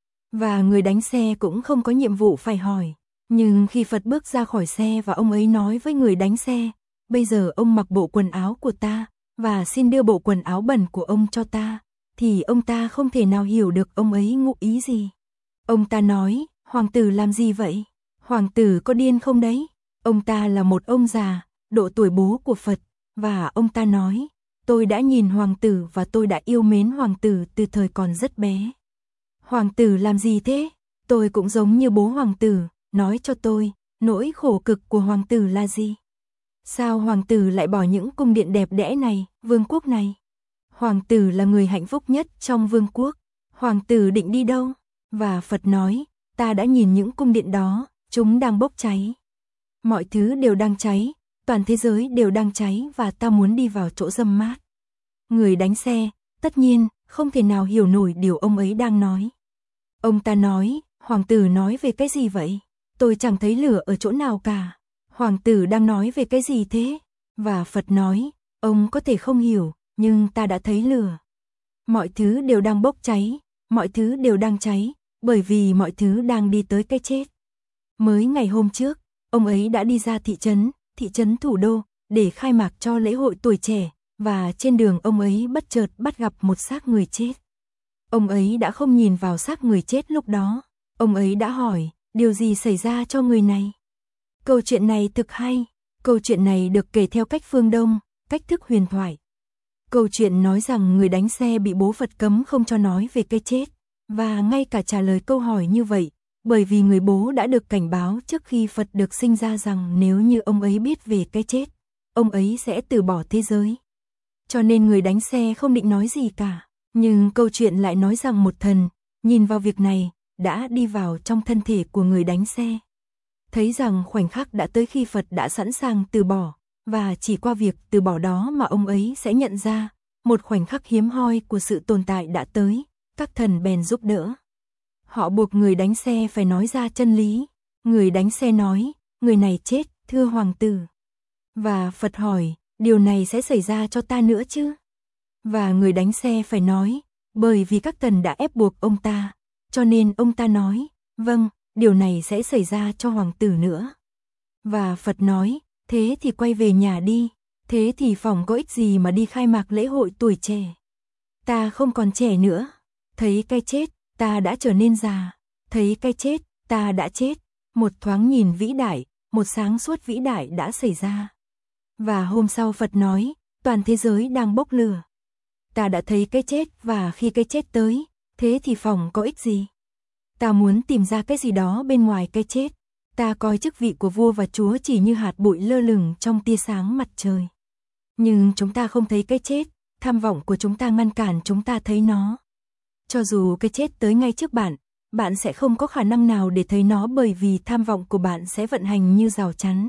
Và người đánh xe cũng không có nhiệm vụ phải hỏi. Nhưng khi Phật bước ra khỏi xe và ông ấy nói với người đánh xe, bây giờ ông mặc bộ quần áo của ta, và xin đưa bộ quần áo bẩn của ông cho ta, thì ông ta không thể nào hiểu được ông ấy ngụ ý gì. Ông ta nói, hoàng tử làm gì vậy? Hoàng tử có điên không đấy? Ông ta là một ông già, độ tuổi bố của Phật, và ông ta nói, tôi đã nhìn hoàng tử và tôi đã yêu mến hoàng tử từ thời còn rất bé. Hoàng tử làm gì thế? Tôi cũng giống như bố hoàng tử, nói cho tôi, nỗi khổ cực của hoàng tử là gì? Sao hoàng tử lại bỏ những cung điện đẹp đẽ này, vương quốc này? Hoàng tử là người hạnh phúc nhất trong vương quốc. Hoàng tử định đi đâu? Và Phật nói, ta đã nhìn những cung điện đó, chúng đang bốc cháy. Mọi thứ đều đang cháy, toàn thế giới đều đang cháy và ta muốn đi vào chỗ râm mát. Người đánh xe, tất nhiên, không thể nào hiểu nổi điều ông ấy đang nói. Ông ta nói, hoàng tử nói về cái gì vậy? Tôi chẳng thấy lửa ở chỗ nào cả. Hoàng tử đang nói về cái gì thế? Và Phật nói, ông có thể không hiểu, nhưng ta đã thấy lửa. Mọi thứ đều đang bốc cháy, mọi thứ đều đang cháy, bởi vì mọi thứ đang đi tới cái chết. Mới ngày hôm trước, ông ấy đã đi ra thị trấn, thị trấn thủ đô, để khai mạc cho lễ hội tuổi trẻ, và trên đường ông ấy bất chợt bắt gặp một xác người chết. Ông ấy đã không nhìn vào xác người chết lúc đó, ông ấy đã hỏi, điều gì xảy ra cho người này? Câu chuyện này thực hay, câu chuyện này được kể theo cách phương Đông, cách thức huyền thoại. Câu chuyện nói rằng người đánh xe bị bố Phật cấm không cho nói về cái chết, và ngay cả trả lời câu hỏi như vậy, bởi vì người bố đã được cảnh báo trước khi Phật được sinh ra rằng nếu như ông ấy biết về cái chết, ông ấy sẽ từ bỏ thế giới. Cho nên người đánh xe không định nói gì cả, nhưng câu chuyện lại nói rằng một thần, nhìn vào việc này, đã đi vào trong thân thể của người đánh xe. Thấy rằng khoảnh khắc đã tới khi Phật đã sẵn sàng từ bỏ, và chỉ qua việc từ bỏ đó mà ông ấy sẽ nhận ra, một khoảnh khắc hiếm hoi của sự tồn tại đã tới, các thần bèn giúp đỡ. Họ buộc người đánh xe phải nói ra chân lý. Người đánh xe nói, người này chết, thưa hoàng tử. Và Phật hỏi, điều này sẽ xảy ra cho ta nữa chứ? Và người đánh xe phải nói, bởi vì các thần đã ép buộc ông ta, cho nên ông ta nói, vâng, điều này sẽ xảy ra cho hoàng tử nữa. Và Phật nói, thế thì quay về nhà đi, thế thì phòng có ích gì mà đi khai mạc lễ hội tuổi trẻ. Ta không còn trẻ nữa, thấy cái chết, ta đã trở nên già, thấy cái chết, ta đã chết, một thoáng nhìn vĩ đại, một sáng suốt vĩ đại đã xảy ra. Và hôm sau Phật nói, toàn thế giới đang bốc lửa. Ta đã thấy cái chết và khi cái chết tới, thế thì phòng có ích gì? Ta muốn tìm ra cái gì đó bên ngoài cái chết. Ta coi chức vị của vua và chúa chỉ như hạt bụi lơ lửng trong tia sáng mặt trời. Nhưng chúng ta không thấy cái chết, tham vọng của chúng ta ngăn cản chúng ta thấy nó. Cho dù cái chết tới ngay trước bạn, bạn sẽ không có khả năng nào để thấy nó bởi vì tham vọng của bạn sẽ vận hành như rào chắn.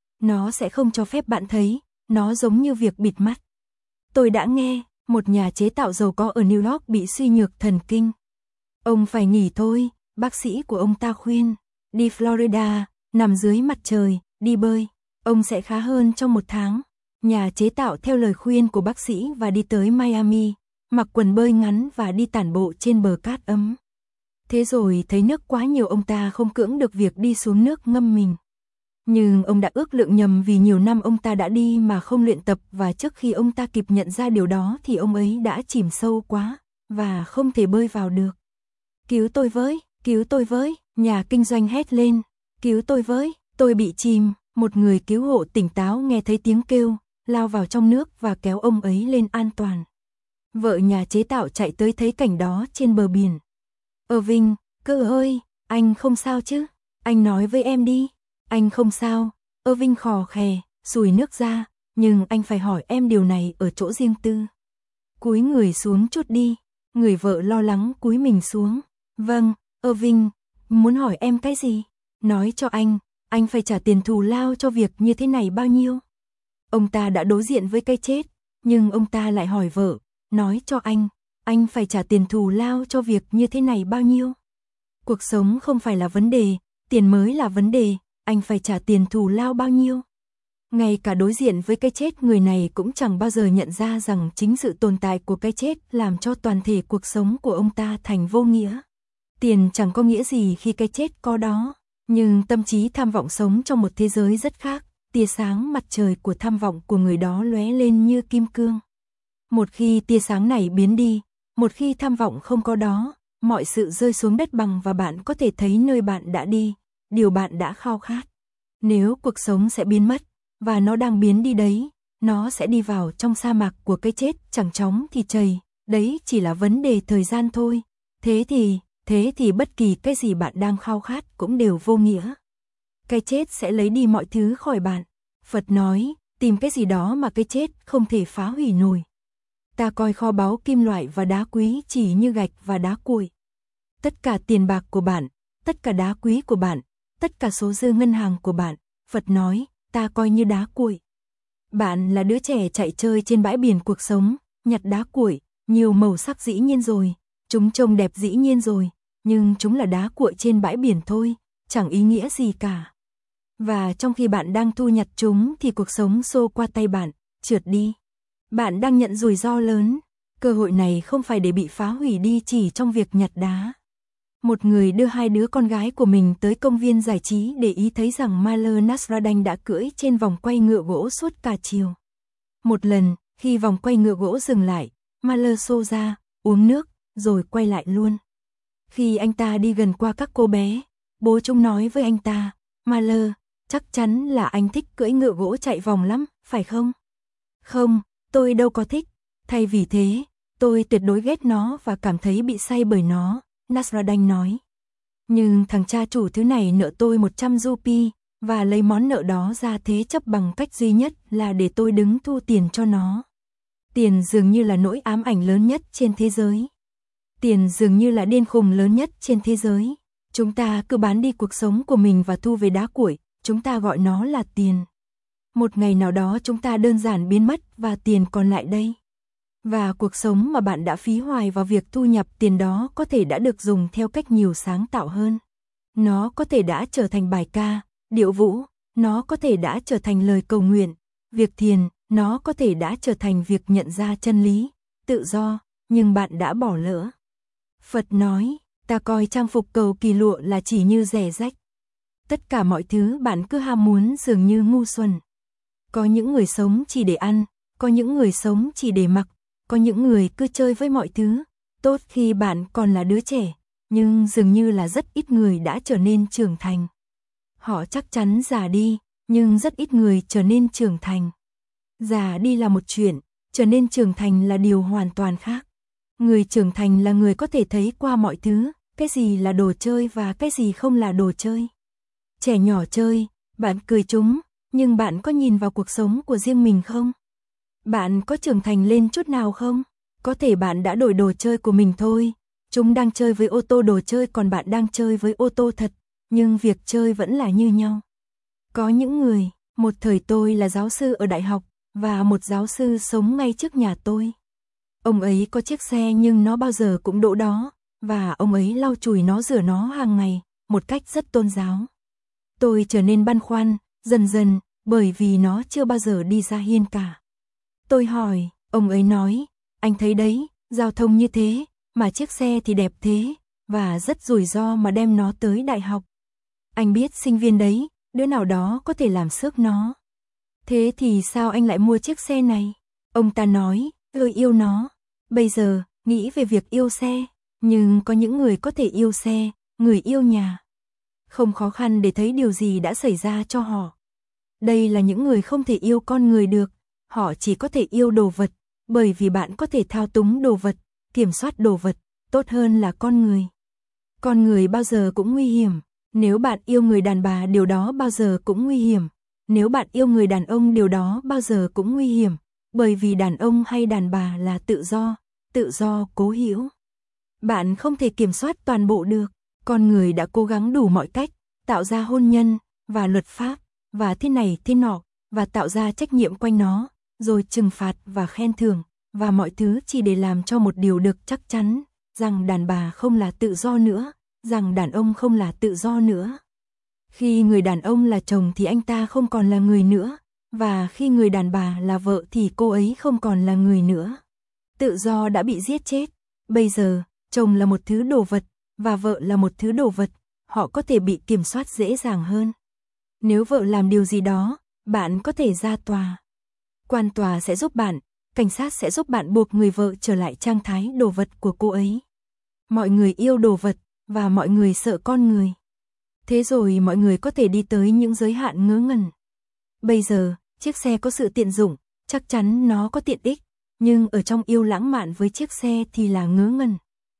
Nó sẽ không cho phép bạn thấy, nó giống như việc bịt mắt. Tôi đã nghe, một nhà chế tạo dầu có ở New York bị suy nhược thần kinh. Ông phải nghỉ thôi, bác sĩ của ông ta khuyên. Đi Florida, nằm dưới mặt trời, đi bơi. Ông sẽ khá hơn trong một tháng. Nhà chế tạo theo lời khuyên của bác sĩ và đi tới Miami, mặc quần bơi ngắn và đi tản bộ trên bờ cát ấm. Thế rồi thấy nước quá nhiều ông ta không cưỡng được việc đi xuống nước ngâm mình. Nhưng ông đã ước lượng nhầm vì nhiều năm ông ta đã đi mà không luyện tập và trước khi ông ta kịp nhận ra điều đó thì ông ấy đã chìm sâu quá và không thể bơi vào được. Cứu tôi với, cứu tôi với, nhà kinh doanh hét lên, cứu tôi với, tôi bị chìm. Một người cứu hộ tỉnh táo nghe thấy tiếng kêu, lao vào trong nước và kéo ông ấy lên an toàn. Vợ nhà chế tạo chạy tới thấy cảnh đó trên bờ biển. Irving, cơ ơi, anh không sao chứ? Anh nói với em đi. Anh không sao. Irving khò khè, sùi nước ra, nhưng anh phải hỏi em điều này ở chỗ riêng tư. Cúi người xuống chút đi. Người vợ lo lắng cúi mình xuống. Vâng, Irving, muốn hỏi em cái gì? Nói cho anh, anh phải trả tiền thù lao cho việc như thế này bao nhiêu? Ông ta đã đối diện với cái chết, nhưng ông ta lại hỏi vợ, nói cho anh, anh phải trả tiền thù lao cho việc như thế này bao nhiêu? Cuộc sống không phải là vấn đề, tiền mới là vấn đề, anh phải trả tiền thù lao bao nhiêu? Ngay cả đối diện với cái chết người này cũng chẳng bao giờ nhận ra rằng chính sự tồn tại của cái chết làm cho toàn thể cuộc sống của ông ta thành vô nghĩa. Tiền chẳng có nghĩa gì khi cái chết có đó, nhưng tâm trí tham vọng sống trong một thế giới rất khác, tia sáng mặt trời của tham vọng của người đó lóe lên như kim cương. Một khi tia sáng này biến đi, một khi tham vọng không có đó, mọi sự rơi xuống đất bằng và bạn có thể thấy nơi bạn đã đi, điều bạn đã khao khát. Nếu cuộc sống sẽ biến mất, và nó đang biến đi đấy, nó sẽ đi vào trong sa mạc của cái chết chẳng chóng thì chày, đấy chỉ là vấn đề thời gian thôi. Thế thì, thế thì bất kỳ cái gì bạn đang khao khát cũng đều vô nghĩa. Cái chết sẽ lấy đi mọi thứ khỏi bạn. Phật nói, tìm cái gì đó mà cái chết không thể phá hủy nổi. Ta coi kho báu kim loại và đá quý chỉ như gạch và đá cuội. Tất cả tiền bạc của bạn, tất cả đá quý của bạn, tất cả số dư ngân hàng của bạn, Phật nói, ta coi như đá cuội. Bạn là đứa trẻ chạy chơi trên bãi biển cuộc sống, nhặt đá cuội, nhiều màu sắc dĩ nhiên rồi, chúng trông đẹp dĩ nhiên rồi, nhưng chúng là đá cuội trên bãi biển thôi, chẳng ý nghĩa gì cả. Và trong khi bạn đang thu nhặt chúng thì cuộc sống xô qua tay bạn, trượt đi. Bạn đang nhận rủi ro lớn, cơ hội này không phải để bị phá hủy đi chỉ trong việc nhặt đá. Một người đưa hai đứa con gái của mình tới công viên giải trí để ý thấy rằng Mahler Nasrallah đã cưỡi trên vòng quay ngựa gỗ suốt cả chiều. Một lần, khi vòng quay ngựa gỗ dừng lại, Mahler xô ra, uống nước, rồi quay lại luôn. Khi anh ta đi gần qua các cô bé, bố chúng nói với anh ta, Mahler, chắc chắn là anh thích cưỡi ngựa gỗ chạy vòng lắm, phải không? Không, tôi đâu có thích. Thay vì thế, tôi tuyệt đối ghét nó và cảm thấy bị say bởi nó, Nasrallah nói. Nhưng thằng cha chủ thứ này nợ tôi một trăm rupee, và lấy món nợ đó ra thế chấp bằng cách duy nhất là để tôi đứng thu tiền cho nó. Tiền dường như là nỗi ám ảnh lớn nhất trên thế giới. Tiền dường như là điên khùng lớn nhất trên thế giới. Chúng ta cứ bán đi cuộc sống của mình và thu về đá cuội, chúng ta gọi nó là tiền. Một ngày nào đó chúng ta đơn giản biến mất và tiền còn lại đây. Và cuộc sống mà bạn đã phí hoài vào việc thu nhập tiền đó có thể đã được dùng theo cách nhiều sáng tạo hơn. Nó có thể đã trở thành bài ca, điệu vũ, nó có thể đã trở thành lời cầu nguyện, việc thiền, nó có thể đã trở thành việc nhận ra chân lý, tự do, nhưng bạn đã bỏ lỡ. Phật nói, ta coi trang phục cầu kỳ lụa là chỉ như rẻ rách. Tất cả mọi thứ bạn cứ ham muốn dường như ngu xuẩn. Có những người sống chỉ để ăn, có những người sống chỉ để mặc, có những người cứ chơi với mọi thứ, tốt khi bạn còn là đứa trẻ, nhưng dường như là rất ít người đã trở nên trưởng thành. Họ Họ chắc chắn già đi, nhưng rất ít người trở nên trưởng thành. Già đi là một chuyện, trở nên trưởng thành là điều hoàn toàn khác. Người trưởng thành là người có thể thấy qua mọi thứ, cái gì là đồ chơi và cái gì không là đồ chơi. Trẻ nhỏ chơi, bạn cười chúng, nhưng bạn có nhìn vào cuộc sống của riêng mình không? Bạn có trưởng thành lên chút nào không? Có thể bạn đã đổi đồ chơi của mình thôi, chúng đang chơi với ô tô đồ chơi còn bạn đang chơi với ô tô thật, nhưng việc chơi vẫn là như nhau. Có những người, một thời tôi là giáo sư ở đại học, và một giáo sư sống ngay trước nhà tôi. Ông ấy có chiếc xe nhưng nó bao giờ cũng đỗ đó, và ông ấy lau chùi nó rửa nó hàng ngày, một cách rất tôn giáo. Tôi trở nên băn khoăn, dần dần, bởi vì nó chưa bao giờ đi ra hiên cả. Tôi hỏi, ông ấy nói, anh thấy đấy, giao thông như thế, mà chiếc xe thì đẹp thế, và rất rủi ro mà đem nó tới đại học. Anh biết sinh viên đấy, đứa nào đó có thể làm xước nó. Thế thì sao anh lại mua chiếc xe này? Ông ta nói, tôi yêu nó. Bây giờ, nghĩ về việc yêu xe, nhưng có những người có thể yêu xe, người yêu nhà. Không khó khăn để thấy điều gì đã xảy ra cho họ. Đây là những người không thể yêu con người được, họ chỉ có thể yêu đồ vật, bởi vì bạn có thể thao túng đồ vật, kiểm soát đồ vật, tốt hơn là con người. Con người bao giờ cũng nguy hiểm, nếu bạn yêu người đàn bà điều đó bao giờ cũng nguy hiểm, nếu bạn yêu người đàn ông điều đó bao giờ cũng nguy hiểm, bởi vì đàn ông hay đàn bà là tự do, tự do cố hữu. Bạn không thể kiểm soát toàn bộ được, con người đã cố gắng đủ mọi cách, tạo ra hôn nhân, và luật pháp, và thế này thế nọ, và tạo ra trách nhiệm quanh nó, rồi trừng phạt và khen thưởng, và mọi thứ chỉ để làm cho một điều được chắc chắn, rằng đàn bà không là tự do nữa, rằng đàn ông không là tự do nữa. Khi người đàn ông là chồng thì anh ta không còn là người nữa, và khi người đàn bà là vợ thì cô ấy không còn là người nữa. Tự do đã bị giết chết, bây giờ, chồng là một thứ đồ vật, và vợ là một thứ đồ vật, họ có thể bị kiểm soát dễ dàng hơn. Nếu vợ làm điều gì đó, bạn có thể ra tòa. Quan tòa sẽ giúp bạn, cảnh sát sẽ giúp bạn buộc người vợ trở lại trạng thái đồ vật của cô ấy. Mọi người yêu đồ vật, và mọi người sợ con người. Thế rồi mọi người có thể đi tới những giới hạn ngớ ngẩn. Bây giờ, chiếc xe có sự tiện dụng, chắc chắn nó có tiện ích, nhưng ở trong yêu lãng mạn với chiếc xe thì là ngớ ngẩn.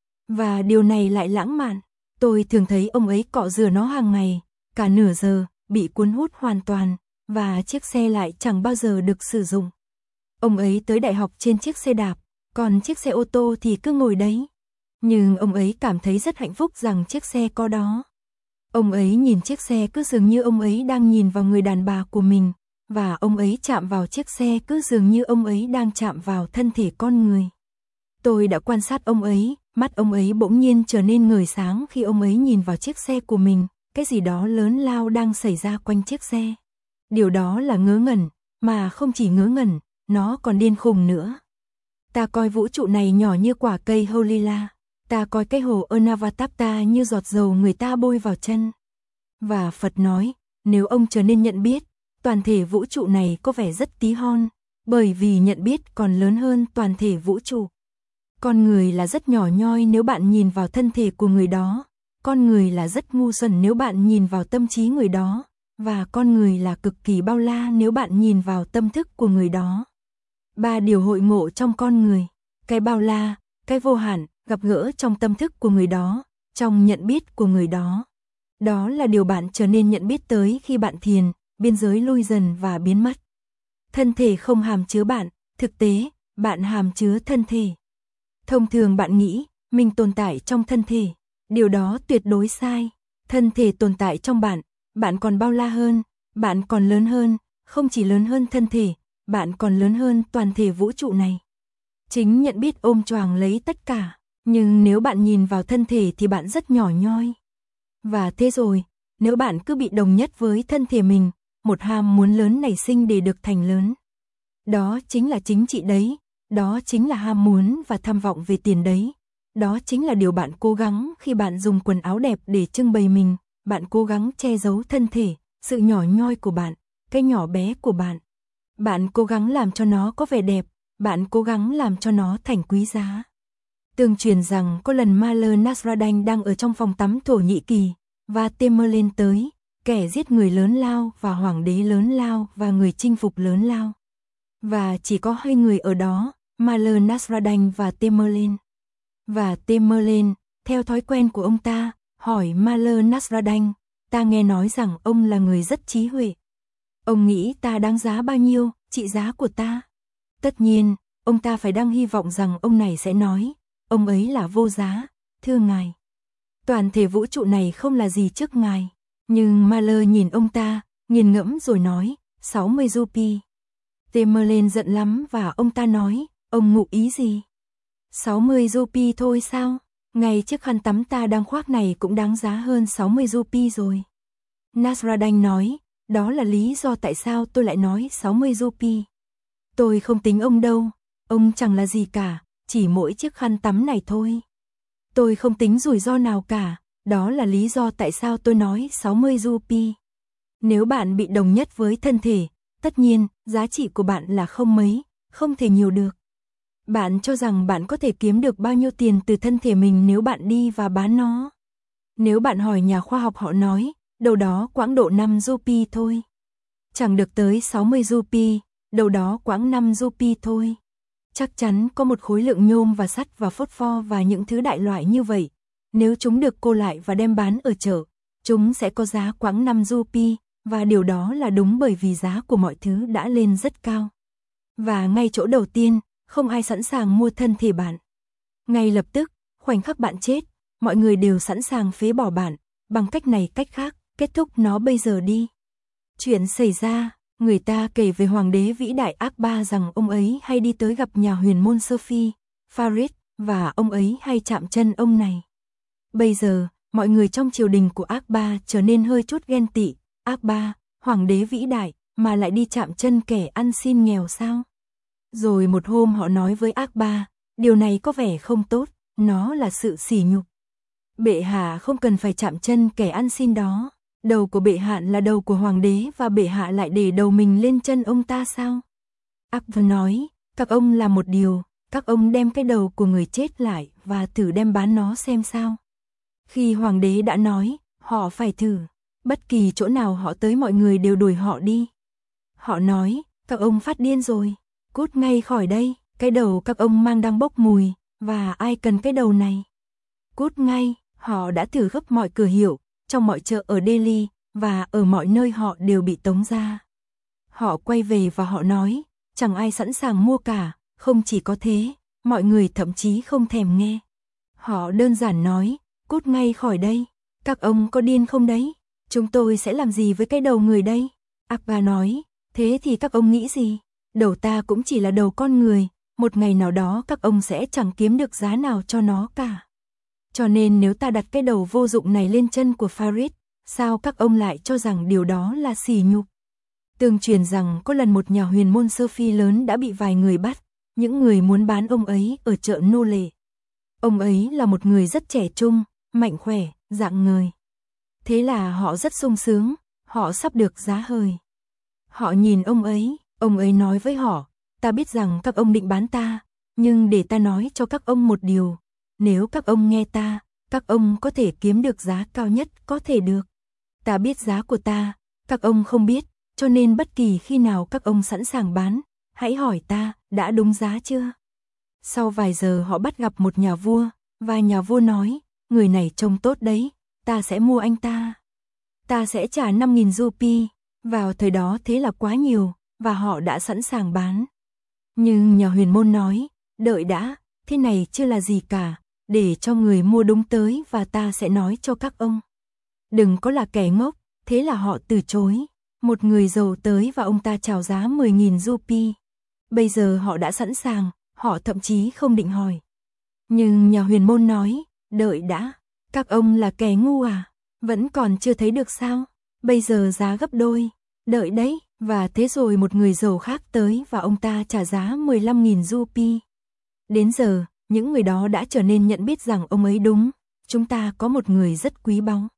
Và điều này lại lãng mạn. Tôi thường thấy ông ấy cọ rửa nó hàng ngày, cả nửa giờ, bị cuốn hút hoàn toàn, và chiếc xe lại chẳng bao giờ được sử dụng. Ông ấy tới đại học trên chiếc xe đạp, còn chiếc xe ô tô thì cứ ngồi đấy. Nhưng ông ấy cảm thấy rất hạnh phúc rằng chiếc xe có đó. Ông ấy nhìn chiếc xe cứ dường như ông ấy đang nhìn vào người đàn bà của mình, và ông ấy chạm vào chiếc xe cứ dường như ông ấy đang chạm vào thân thể con người. Tôi đã quan sát ông ấy, mắt ông ấy bỗng nhiên trở nên ngời sáng khi ông ấy nhìn vào chiếc xe của mình, cái gì đó lớn lao đang xảy ra quanh chiếc xe. Điều đó là ngớ ngẩn, mà không chỉ ngớ ngẩn, nó còn điên khùng nữa. Ta coi vũ trụ này nhỏ như quả cây Holila, ta coi cái hồ Anavatapta như giọt dầu người ta bôi vào chân. Và Phật nói, nếu ông trở nên nhận biết, toàn thể vũ trụ này có vẻ rất tí hon, bởi vì nhận biết còn lớn hơn toàn thể vũ trụ. Con người là rất nhỏ nhoi nếu bạn nhìn vào thân thể của người đó, con người là rất ngu xuẩn nếu bạn nhìn vào tâm trí người đó, và con người là cực kỳ bao la nếu bạn nhìn vào tâm thức của người đó. Ba điều hội ngộ trong con người, cái bao la, cái vô hạn, gặp gỡ trong tâm thức của người đó, trong nhận biết của người đó. Đó là điều bạn trở nên nhận biết tới khi bạn thiền, biên giới lui dần và biến mất. Thân thể không hàm chứa bạn, thực tế, bạn hàm chứa thân thể. Thông thường bạn nghĩ, mình tồn tại trong thân thể, điều đó tuyệt đối sai. Thân thể tồn tại trong bạn, bạn còn bao la hơn, bạn còn lớn hơn, không chỉ lớn hơn thân thể, bạn còn lớn hơn toàn thể vũ trụ này. Chính nhận biết ôm choàng lấy tất cả, nhưng nếu bạn nhìn vào thân thể thì bạn rất nhỏ nhoi. Và thế rồi, nếu bạn cứ bị đồng nhất với thân thể mình, một ham muốn lớn nảy sinh để được thành lớn. Đó chính là chính trị đấy, đó chính là ham muốn và tham vọng về tiền đấy. Đó chính là điều bạn cố gắng khi bạn dùng quần áo đẹp để trưng bày mình, bạn cố gắng che giấu thân thể, sự nhỏ nhoi của bạn, cái nhỏ bé của bạn. Bạn cố gắng làm cho nó có vẻ đẹp, bạn cố gắng làm cho nó thành quý giá. Tương truyền rằng có lần Maler Nasruddin đang ở trong phòng tắm Thổ Nhĩ Kỳ, và Tamerlane tới, kẻ giết người lớn lao và hoàng đế lớn lao và người chinh phục lớn lao. Và chỉ có hai người ở đó, Maler Nasrudin và Tamerlane. Và Tamerlane, theo thói quen của ông ta, hỏi Maler Nasrudin, ta nghe nói rằng ông là người rất trí huệ. Ông nghĩ ta đáng giá bao nhiêu, trị giá của ta? Tất nhiên, ông ta phải đang hy vọng rằng ông này sẽ nói, ông ấy là vô giá, thưa ngài. Toàn thể vũ trụ này không là gì trước ngài. Nhưng Maler nhìn ông ta, nghiền ngẫm rồi nói, sáu mươi rupee. Tamerlane giận lắm và ông ta nói, ông ngụ ý gì? sáu mươi rupee thôi sao? Ngay chiếc khăn tắm ta đang khoác này cũng đáng giá hơn sáu mươi rupee rồi. Nasrudin nói, đó là lý do tại sao tôi lại nói sáu mươi rupee. Tôi không tính ông đâu, ông chẳng là gì cả, chỉ mỗi chiếc khăn tắm này thôi. Tôi không tính rủi ro nào cả, đó là lý do tại sao tôi nói sáu mươi rupee. Nếu bạn bị đồng nhất với thân thể, tất nhiên, giá trị của bạn là không mấy, không thể nhiều được. Bạn cho rằng bạn có thể kiếm được bao nhiêu tiền từ thân thể mình nếu bạn đi và bán nó? Nếu bạn hỏi nhà khoa học họ nói, đâu đó quãng độ năm rupee thôi. Chẳng được tới sáu mươi rupee, đâu đó quãng năm rupee thôi. Chắc chắn có một khối lượng nhôm và sắt và phốt pho và những thứ đại loại như vậy. Nếu chúng được cô lại và đem bán ở chợ, chúng sẽ có giá quãng năm rupee, và điều đó là đúng bởi vì giá của mọi thứ đã lên rất cao. Và ngay chỗ đầu tiên, không ai sẵn sàng mua thân thể bạn. Ngay lập tức, khoảnh khắc bạn chết, mọi người đều sẵn sàng phế bỏ bạn, bằng cách này cách khác, kết thúc nó bây giờ đi. Chuyện xảy ra, người ta kể về hoàng đế vĩ đại Akbar rằng ông ấy hay đi tới gặp nhà huyền môn Sufi, Farid, và ông ấy hay chạm chân ông này. Bây giờ, mọi người trong triều đình của Akbar trở nên hơi chút ghen tị. Akbar, hoàng đế vĩ đại, mà lại đi chạm chân kẻ ăn xin nghèo sao? Rồi một hôm họ nói với Akbar, điều này có vẻ không tốt, nó là sự sỉ nhục. Bệ hạ không cần phải chạm chân kẻ ăn xin đó. Đầu của bệ hạ là đầu của hoàng đế và bệ hạ lại để đầu mình lên chân ông ta sao? Akbar nói, các ông làm một điều, các ông đem cái đầu của người chết lại và thử đem bán nó xem sao. Khi hoàng đế đã nói, họ phải thử, bất kỳ chỗ nào họ tới mọi người đều đuổi họ đi. Họ nói, các ông phát điên rồi, cút ngay khỏi đây, cái đầu các ông mang đang bốc mùi, và ai cần cái đầu này? Cút ngay, họ đã thử gấp mọi cửa hiệu, trong mọi chợ ở Delhi, và ở mọi nơi họ đều bị tống ra. Họ quay về và họ nói, chẳng ai sẵn sàng mua cả, không chỉ có thế, mọi người thậm chí không thèm nghe. Họ đơn giản nói, cút ngay khỏi đây, các ông có điên không đấy? Chúng tôi sẽ làm gì với cái đầu người đây? Akbar nói, thế thì các ông nghĩ gì? Đầu ta cũng chỉ là đầu con người, một ngày nào đó các ông sẽ chẳng kiếm được giá nào cho nó cả. Cho nên nếu ta đặt cái đầu vô dụng này lên chân của Farid, sao các ông lại cho rằng điều đó là sỉ nhục? Tương truyền rằng có lần một nhà huyền môn Sufi lớn đã bị vài người bắt, những người muốn bán ông ấy ở chợ nô lệ. Ông ấy là một người rất trẻ trung, mạnh khỏe, rạng ngời. Thế là họ rất sung sướng, họ sắp được giá hời. Họ nhìn ông ấy, ông ấy nói với họ, ta biết rằng các ông định bán ta, nhưng để ta nói cho các ông một điều. Nếu các ông nghe ta, các ông có thể kiếm được giá cao nhất có thể được. Ta biết giá của ta, các ông không biết, cho nên bất kỳ khi nào các ông sẵn sàng bán, hãy hỏi ta, đã đúng giá chưa? Sau vài giờ họ bắt gặp một nhà vua, và nhà vua nói, người này trông tốt đấy, ta sẽ mua anh ta. Ta sẽ trả năm nghìn rupee, vào thời đó thế là quá nhiều, và họ đã sẵn sàng bán. Nhưng nhà huyền môn nói, đợi đã, thế này chưa là gì cả, để cho người mua đúng tới và ta sẽ nói cho các ông. Đừng có là kẻ ngốc, thế là họ từ chối. Một người giàu tới và ông ta chào giá mười nghìn rupee. Bây giờ họ đã sẵn sàng, họ thậm chí không định hỏi. Nhưng nhà huyền môn nói, đợi đã, các ông là kẻ ngu à, vẫn còn chưa thấy được sao, bây giờ giá gấp đôi, đợi đấy, và thế rồi một người giàu khác tới và ông ta trả giá mười lăm nghìn rupee. Đến giờ, những người đó đã trở nên nhận biết rằng ông ấy đúng, chúng ta có một người rất quý báu.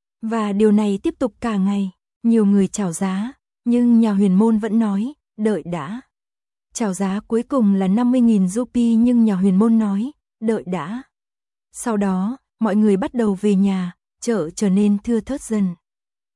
Và điều này tiếp tục cả ngày, nhiều người chào giá, nhưng nhà huyền môn vẫn nói, đợi đã. Chào giá cuối cùng là năm mươi nghìn rupee nhưng nhà huyền môn nói, đợi đã. Sau đó, mọi người bắt đầu về nhà, chợ trở nên thưa thớt dần.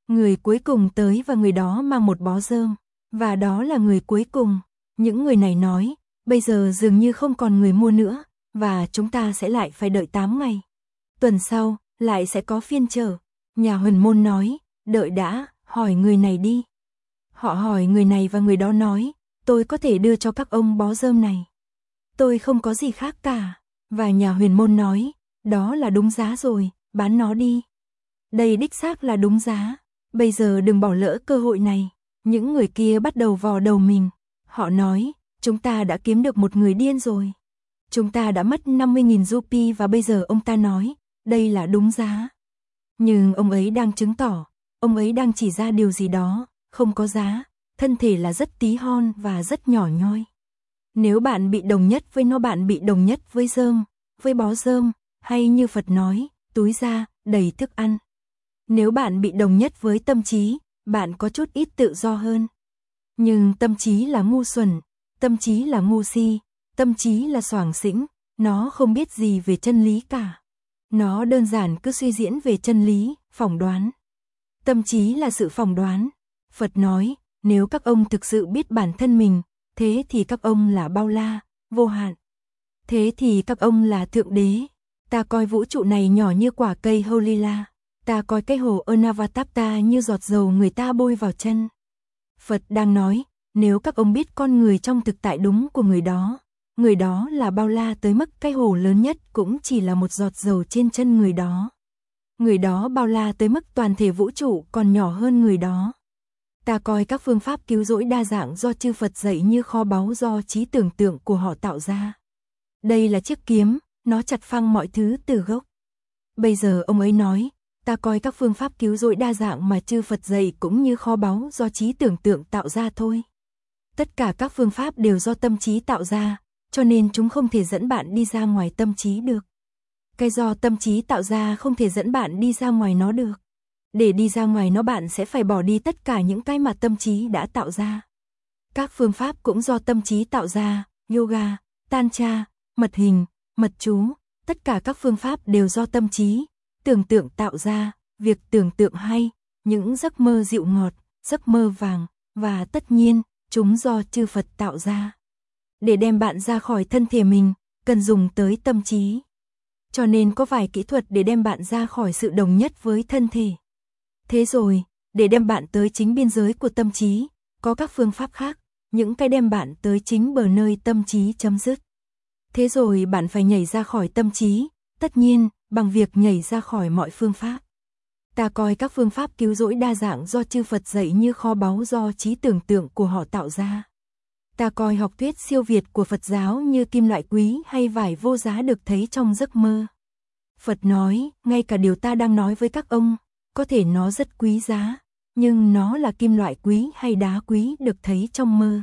Người cuối cùng tới và người đó mang một bó rơm. Và đó là người cuối cùng. Những người này nói, bây giờ dường như không còn người mua nữa, và chúng ta sẽ lại phải đợi tám ngày. Tuần sau, lại sẽ có phiên chợ. Nhà huyền môn nói, đợi đã, hỏi người này đi. Họ hỏi người này và người đó nói, tôi có thể đưa cho các ông bó rơm này. Tôi không có gì khác cả. Và nhà huyền môn nói, đó là đúng giá rồi, bán nó đi. Đây đích xác là đúng giá. Bây giờ đừng bỏ lỡ cơ hội này. Những người kia bắt đầu vò đầu mình. Họ nói, chúng ta đã kiếm được một người điên rồi. Chúng ta đã mất năm mươi nghìn rupee và bây giờ ông ta nói, đây là đúng giá. Nhưng ông ấy đang chứng tỏ, ông ấy đang chỉ ra điều gì đó, không có giá, thân thể là rất tí hon và rất nhỏ nhoi. Nếu bạn bị đồng nhất với nó, bạn bị đồng nhất với rơm, với bó rơm, hay như Phật nói, túi da, đầy thức ăn. Nếu bạn bị đồng nhất với tâm trí, bạn có chút ít tự do hơn. Nhưng tâm trí là ngu xuẩn, tâm trí là ngu si, tâm trí là xoàng xĩnh, nó không biết gì về chân lý cả. Nó đơn giản cứ suy diễn về chân lý, phỏng đoán. Tâm trí là sự phỏng đoán. Phật nói, nếu các ông thực sự biết bản thân mình, thế thì các ông là bao la, vô hạn. Thế thì các ông là thượng đế. Ta coi vũ trụ này nhỏ như quả cây Holila. Ta coi cái hồ Anavatapta như giọt dầu người ta bôi vào chân. Phật đang nói, nếu các ông biết con người trong thực tại đúng của người đó, người đó là bao la tới mức cái hồ lớn nhất cũng chỉ là một giọt dầu trên chân người đó. Người đó bao la tới mức toàn thể vũ trụ còn nhỏ hơn người đó. Ta coi các phương pháp cứu rỗi đa dạng do chư Phật dạy như kho báu do trí tưởng tượng của họ tạo ra. Đây là chiếc kiếm, nó chặt phăng mọi thứ từ gốc. Bây giờ ông ấy nói, ta coi các phương pháp cứu rỗi đa dạng mà chư Phật dạy cũng như kho báu do trí tưởng tượng tạo ra thôi. Tất cả các phương pháp đều do tâm trí tạo ra, cho nên chúng không thể dẫn bạn đi ra ngoài tâm trí được. Cái do tâm trí tạo ra không thể dẫn bạn đi ra ngoài nó được. Để đi ra ngoài nó bạn sẽ phải bỏ đi tất cả những cái mà tâm trí đã tạo ra. Các phương pháp cũng do tâm trí tạo ra, yoga, tantra, mật hình, mật chú, tất cả các phương pháp đều do tâm trí, tưởng tượng tạo ra, việc tưởng tượng hay, những giấc mơ dịu ngọt, giấc mơ vàng, và tất nhiên, chúng do chư Phật tạo ra. Để đem bạn ra khỏi thân thể mình, cần dùng tới tâm trí. Cho nên có vài kỹ thuật để đem bạn ra khỏi sự đồng nhất với thân thể. Thế rồi, để đem bạn tới chính biên giới của tâm trí, có các phương pháp khác, những cái đem bạn tới chính bờ nơi tâm trí chấm dứt. Thế rồi bạn phải nhảy ra khỏi tâm trí, tất nhiên, bằng việc nhảy ra khỏi mọi phương pháp. Ta coi các phương pháp cứu rỗi đa dạng do chư Phật dạy như kho báu do trí tưởng tượng của họ tạo ra. Ta coi học thuyết siêu việt của Phật giáo như kim loại quý hay vải vô giá được thấy trong giấc mơ. Phật nói, ngay cả điều ta đang nói với các ông, có thể nó rất quý giá, nhưng nó là kim loại quý hay đá quý được thấy trong mơ.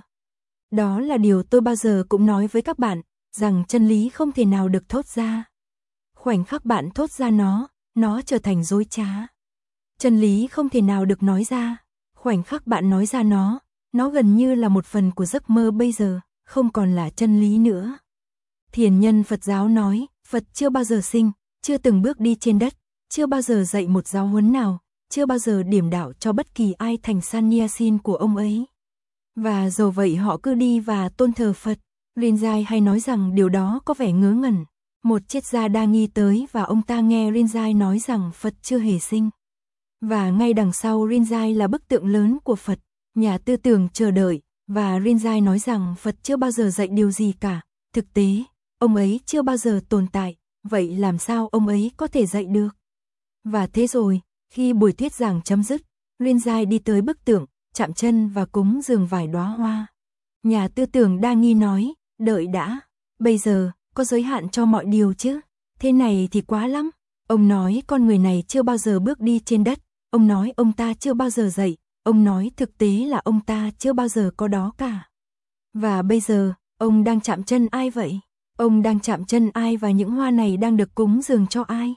Đó là điều tôi bao giờ cũng nói với các bạn, rằng chân lý không thể nào được thốt ra. Khoảnh khắc bạn thốt ra nó, nó trở thành dối trá. Chân lý không thể nào được nói ra, khoảnh khắc bạn nói ra nó, nó gần như là một phần của giấc mơ bây giờ, không còn là chân lý nữa. Thiền nhân Phật giáo nói, Phật chưa bao giờ sinh, chưa từng bước đi trên đất, chưa bao giờ dạy một giáo huấn nào, chưa bao giờ điểm đạo cho bất kỳ ai thành sannyasin của ông ấy. Và dầu vậy họ cứ đi và tôn thờ Phật. Rinzai hay nói rằng điều đó có vẻ ngớ ngẩn. Một triết gia đa nghi tới và ông ta nghe Rinzai nói rằng Phật chưa hề sinh. Và ngay đằng sau Rinzai là bức tượng lớn của Phật. Nhà tư tưởng chờ đợi, và Rinzai nói rằng Phật chưa bao giờ dạy điều gì cả. Thực tế, ông ấy chưa bao giờ tồn tại, vậy làm sao ông ấy có thể dạy được? Và thế rồi, khi buổi thuyết giảng chấm dứt, Rinzai đi tới bức tượng, chạm chân và cúng dường vài đóa hoa. Nhà tư tưởng đa nghi nói, đợi đã, bây giờ, có giới hạn cho mọi điều chứ, thế này thì quá lắm. Ông nói con người này chưa bao giờ bước đi trên đất, ông nói ông ta chưa bao giờ dậy, ông nói thực tế là ông ta chưa bao giờ có đó cả. Và bây giờ, ông đang chạm chân ai vậy? Ông đang chạm chân ai và những hoa này đang được cúng dường cho ai?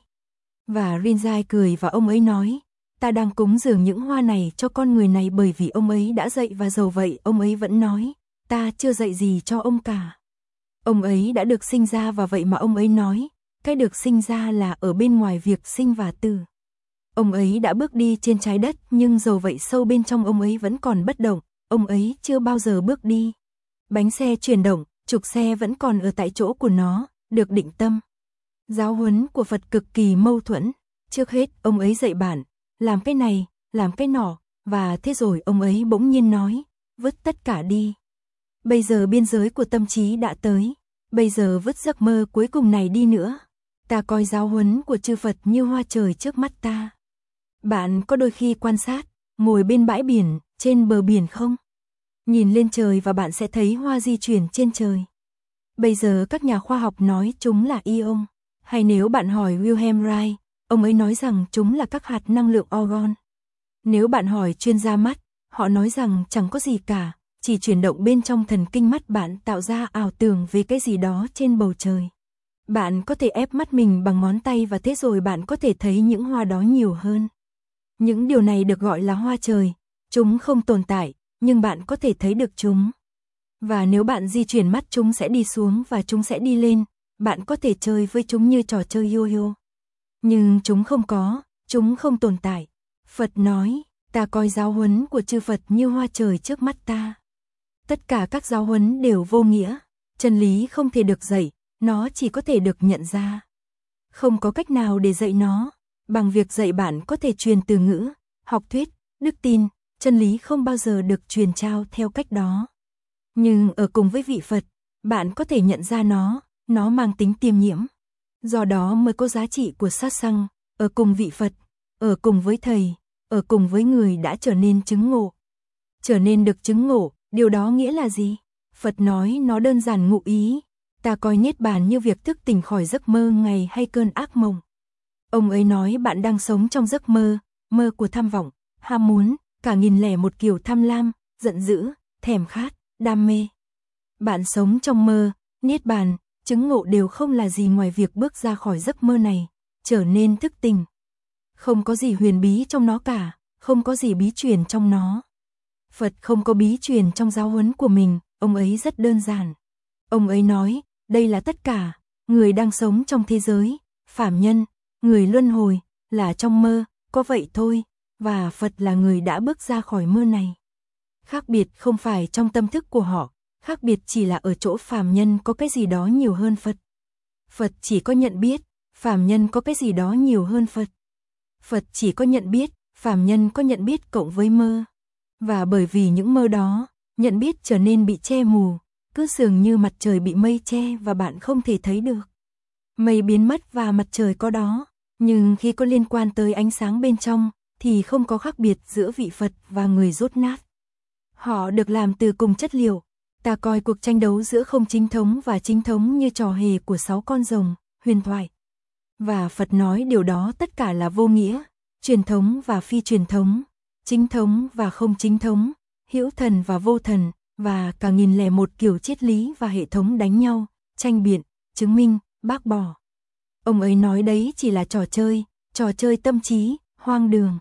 Và Rinzai cười và ông ấy nói, ta đang cúng dường những hoa này cho con người này bởi vì ông ấy đã dậy và dầu vậy ông ấy vẫn nói, ta chưa dạy gì cho ông cả. Ông ấy đã được sinh ra và vậy mà ông ấy nói, cái được sinh ra là ở bên ngoài việc sinh và tử. Ông ấy đã bước đi trên trái đất, nhưng dầu vậy sâu bên trong ông ấy vẫn còn bất động, ông ấy chưa bao giờ bước đi. Bánh xe chuyển động, trục xe vẫn còn ở tại chỗ của nó, được định tâm. Giáo huấn của Phật cực kỳ mâu thuẫn. Trước hết, ông ấy dạy bạn, làm cái này, làm cái nọ, và thế rồi ông ấy bỗng nhiên nói, vứt tất cả đi. Bây giờ biên giới của tâm trí đã tới, bây giờ vứt giấc mơ cuối cùng này đi nữa. Ta coi giáo huấn của chư Phật như hoa trời trước mắt ta. Bạn có đôi khi quan sát, ngồi bên bãi biển, trên bờ biển không? Nhìn lên trời và bạn sẽ thấy hoa di chuyển trên trời. Bây giờ các nhà khoa học nói chúng là ion. Hay nếu bạn hỏi Wilhelm Reich, ông ấy nói rằng chúng là các hạt năng lượng orgone. Nếu bạn hỏi chuyên gia mắt, họ nói rằng chẳng có gì cả, chỉ chuyển động bên trong thần kinh mắt bạn tạo ra ảo tưởng về cái gì đó trên bầu trời. Bạn có thể ép mắt mình bằng ngón tay và thế rồi bạn có thể thấy những hoa đó nhiều hơn. Những điều này được gọi là hoa trời, chúng không tồn tại, nhưng bạn có thể thấy được chúng. Và nếu bạn di chuyển mắt chúng sẽ đi xuống và chúng sẽ đi lên, bạn có thể chơi với chúng như trò chơi yo-yo. Nhưng chúng không có, chúng không tồn tại. Phật nói, ta coi giáo huấn của chư Phật như hoa trời trước mắt ta. Tất cả các giáo huấn đều vô nghĩa, chân lý không thể được dạy, nó chỉ có thể được nhận ra. Không có cách nào để dạy nó, bằng việc dạy bạn có thể truyền từ ngữ, học thuyết, đức tin, chân lý không bao giờ được truyền trao theo cách đó. Nhưng ở cùng với vị Phật, bạn có thể nhận ra nó, nó mang tính tiêm nhiễm. Do đó mới có giá trị của sát sanh, ở cùng vị Phật, ở cùng với Thầy, ở cùng với người đã trở nên chứng ngộ. Trở nên được chứng ngộ, điều đó nghĩa là gì? Phật nói nó đơn giản ngụ ý. Ta coi niết bàn như việc thức tỉnh khỏi giấc mơ ngày hay cơn ác mộng. Ông ấy nói bạn đang sống trong giấc mơ, mơ của tham vọng, ham muốn, cả nghìn lẻ một kiểu tham lam, giận dữ, thèm khát, đam mê. Bạn sống trong mơ, niết bàn, chứng ngộ đều không là gì ngoài việc bước ra khỏi giấc mơ này, trở nên thức tỉnh. Không có gì huyền bí trong nó cả, không có gì bí truyền trong nó. Phật không có bí truyền trong giáo huấn của mình, ông ấy rất đơn giản. Ông ấy nói, đây là tất cả, người đang sống trong thế giới, phàm nhân, người luân hồi, là trong mơ, có vậy thôi, và Phật là người đã bước ra khỏi mơ này. Khác biệt không phải trong tâm thức của họ, khác biệt chỉ là ở chỗ phàm nhân có cái gì đó nhiều hơn Phật. Phật chỉ có nhận biết, phàm nhân có cái gì đó nhiều hơn Phật. Phật chỉ có nhận biết, phàm nhân có nhận biết cộng với mơ. Và bởi vì những mơ đó, nhận biết trở nên bị che mù, cứ dường như mặt trời bị mây che và bạn không thể thấy được. Mây biến mất và mặt trời có đó, nhưng khi có liên quan tới ánh sáng bên trong, thì không có khác biệt giữa vị Phật và người dốt nát. Họ được làm từ cùng chất liệu. Ta coi cuộc tranh đấu giữa không chính thống và chính thống như trò hề của sáu con rồng, huyền thoại. Và Phật nói điều đó tất cả là vô nghĩa, truyền thống và phi truyền thống, chính thống và không chính thống, hữu thần và vô thần, và cả nghìn lẻ một kiểu triết lý và hệ thống đánh nhau, tranh biện, chứng minh, bác bỏ. Ông ấy nói đấy chỉ là trò chơi, trò chơi tâm trí, hoang đường.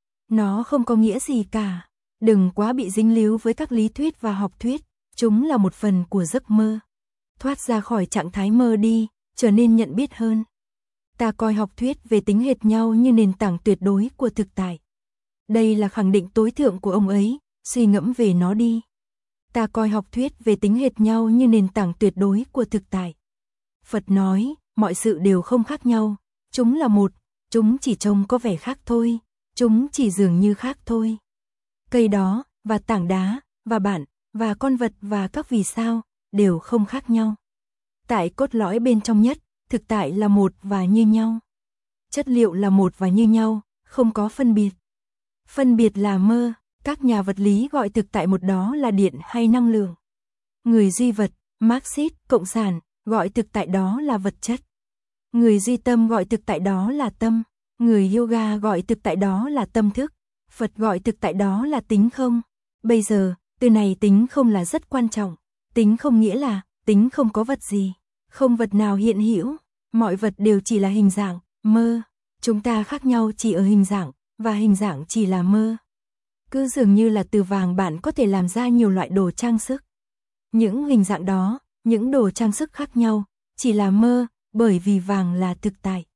Nó không có nghĩa gì cả. Đừng quá bị dính líu với các lý thuyết và học thuyết, chúng là một phần của giấc mơ. Thoát ra khỏi trạng thái mơ đi, trở nên nhận biết hơn. Ta coi học thuyết về tính hệt nhau như nền tảng tuyệt đối của thực tại. Đây là khẳng định tối thượng của ông ấy, suy ngẫm về nó đi. Ta coi học thuyết về tính hệt nhau như nền tảng tuyệt đối của thực tại. Phật nói, mọi sự đều không khác nhau, chúng là một, chúng chỉ trông có vẻ khác thôi, chúng chỉ dường như khác thôi. Cây đó, và tảng đá, và bạn, và con vật và các vì sao, đều không khác nhau. Tại cốt lõi bên trong nhất, thực tại là một và như nhau. Chất liệu là một và như nhau, không có phân biệt. Phân biệt là mơ, các nhà vật lý gọi thực tại một đó là điện hay năng lượng. Người duy vật, Marxist, Cộng sản, gọi thực tại đó là vật chất. Người duy tâm gọi thực tại đó là tâm. Người yoga gọi thực tại đó là tâm thức. Phật gọi thực tại đó là tính không. Bây giờ, từ này tính không là rất quan trọng. Tính không nghĩa là, tính không có vật gì. Không vật nào hiện hữu, mọi vật đều chỉ là hình dạng, mơ. Chúng ta khác nhau chỉ ở hình dạng, và hình dạng chỉ là mơ. Cứ dường như là từ vàng bạn có thể làm ra nhiều loại đồ trang sức. Những hình dạng đó, những đồ trang sức khác nhau, chỉ là mơ, bởi vì vàng là thực tại.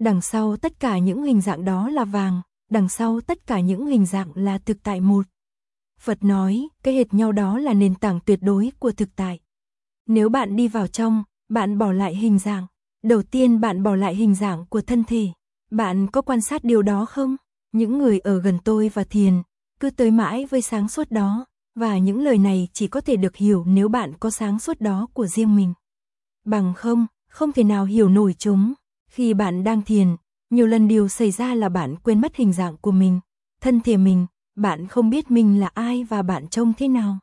Đằng sau tất cả những hình dạng đó là vàng, đằng sau tất cả những hình dạng là thực tại một. Phật nói, cái hệt nhau đó là nền tảng tuyệt đối của thực tại. Nếu bạn đi vào trong, bạn bỏ lại hình dạng. Đầu tiên bạn bỏ lại hình dạng của thân thể. Bạn có quan sát điều đó không? Những người ở gần tôi và thiền, cứ tới mãi với sáng suốt đó, và những lời này chỉ có thể được hiểu nếu bạn có sáng suốt đó của riêng mình. Bằng không, không thể nào hiểu nổi chúng. Khi bạn đang thiền, nhiều lần điều xảy ra là bạn quên mất hình dạng của mình, thân thể mình, bạn không biết mình là ai và bạn trông thế nào.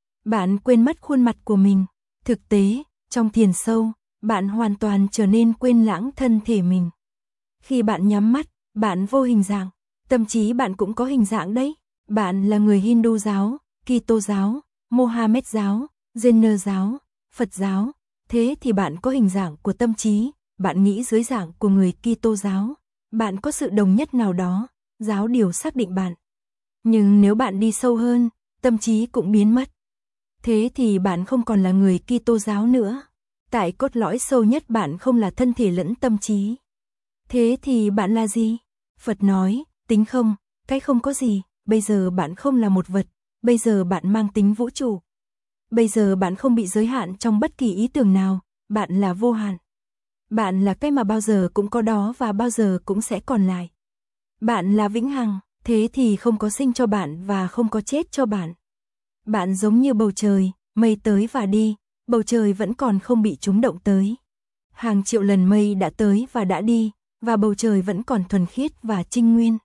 Bạn quên mất khuôn mặt của mình. Thực tế, trong thiền sâu, bạn hoàn toàn trở nên quên lãng thân thể mình. Khi bạn nhắm mắt, bạn vô hình dạng, tâm trí bạn cũng có hình dạng đấy. Bạn là người Hindu giáo, Kitô giáo, Mohammed giáo, Jain giáo, Phật giáo, thế thì bạn có hình dạng của tâm trí, bạn nghĩ dưới dạng của người Kitô giáo, bạn có sự đồng nhất nào đó, giáo điều xác định bạn. Nhưng nếu bạn đi sâu hơn, tâm trí cũng biến mất. Thế thì bạn không còn là người Kitô giáo nữa. Tại cốt lõi sâu nhất bạn không là thân thể lẫn tâm trí. Thế thì bạn là gì? Phật nói, tính không, cái không có gì, bây giờ bạn không là một vật, bây giờ bạn mang tính vũ trụ. Bây giờ bạn không bị giới hạn trong bất kỳ ý tưởng nào, bạn là vô hạn. Bạn là cái mà bao giờ cũng có đó và bao giờ cũng sẽ còn lại. Bạn là vĩnh hằng, thế thì không có sinh cho bạn và không có chết cho bạn. Bạn giống như bầu trời, mây tới và đi, bầu trời vẫn còn không bị chúng động tới. Hàng triệu lần mây đã tới và đã đi, và bầu trời vẫn còn thuần khiết và trinh nguyên.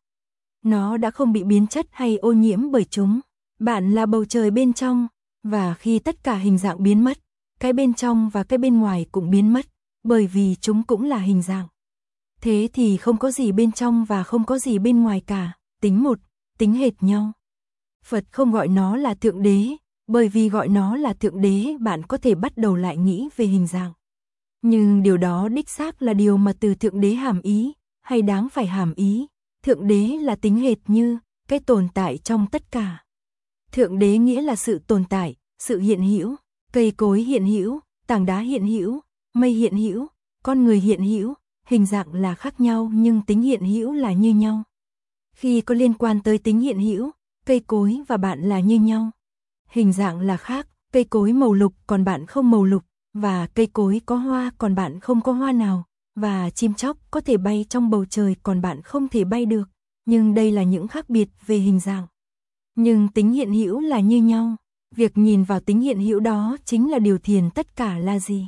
Nó đã không bị biến chất hay ô nhiễm bởi chúng. Bạn là bầu trời bên trong, và khi tất cả hình dạng biến mất, cái bên trong và cái bên ngoài cũng biến mất, bởi vì chúng cũng là hình dạng. Thế thì không có gì bên trong và không có gì bên ngoài cả, tính một, tính hệt nhau. Phật không gọi nó là Thượng Đế, bởi vì gọi nó là Thượng Đế bạn có thể bắt đầu lại nghĩ về hình dạng. Nhưng điều đó đích xác là điều mà từ Thượng Đế hàm ý, hay đáng phải hàm ý. Thượng Đế là tính hệt như, cái tồn tại trong tất cả. Thượng Đế nghĩa là sự tồn tại, sự hiện hữu, cây cối hiện hữu, tảng đá hiện hữu, mây hiện hữu, con người hiện hữu, hình dạng là khác nhau nhưng tính hiện hữu là như nhau. Khi có liên quan tới tính hiện hữu, cây cối và bạn là như nhau. Hình dạng là khác, cây cối màu lục còn bạn không màu lục, và cây cối có hoa còn bạn không có hoa nào, và chim chóc có thể bay trong bầu trời còn bạn không thể bay được. Nhưng đây là những khác biệt về hình dạng. Nhưng tính hiện hữu là như nhau. Việc nhìn vào tính hiện hữu đó chính là điều thiền tất cả là gì.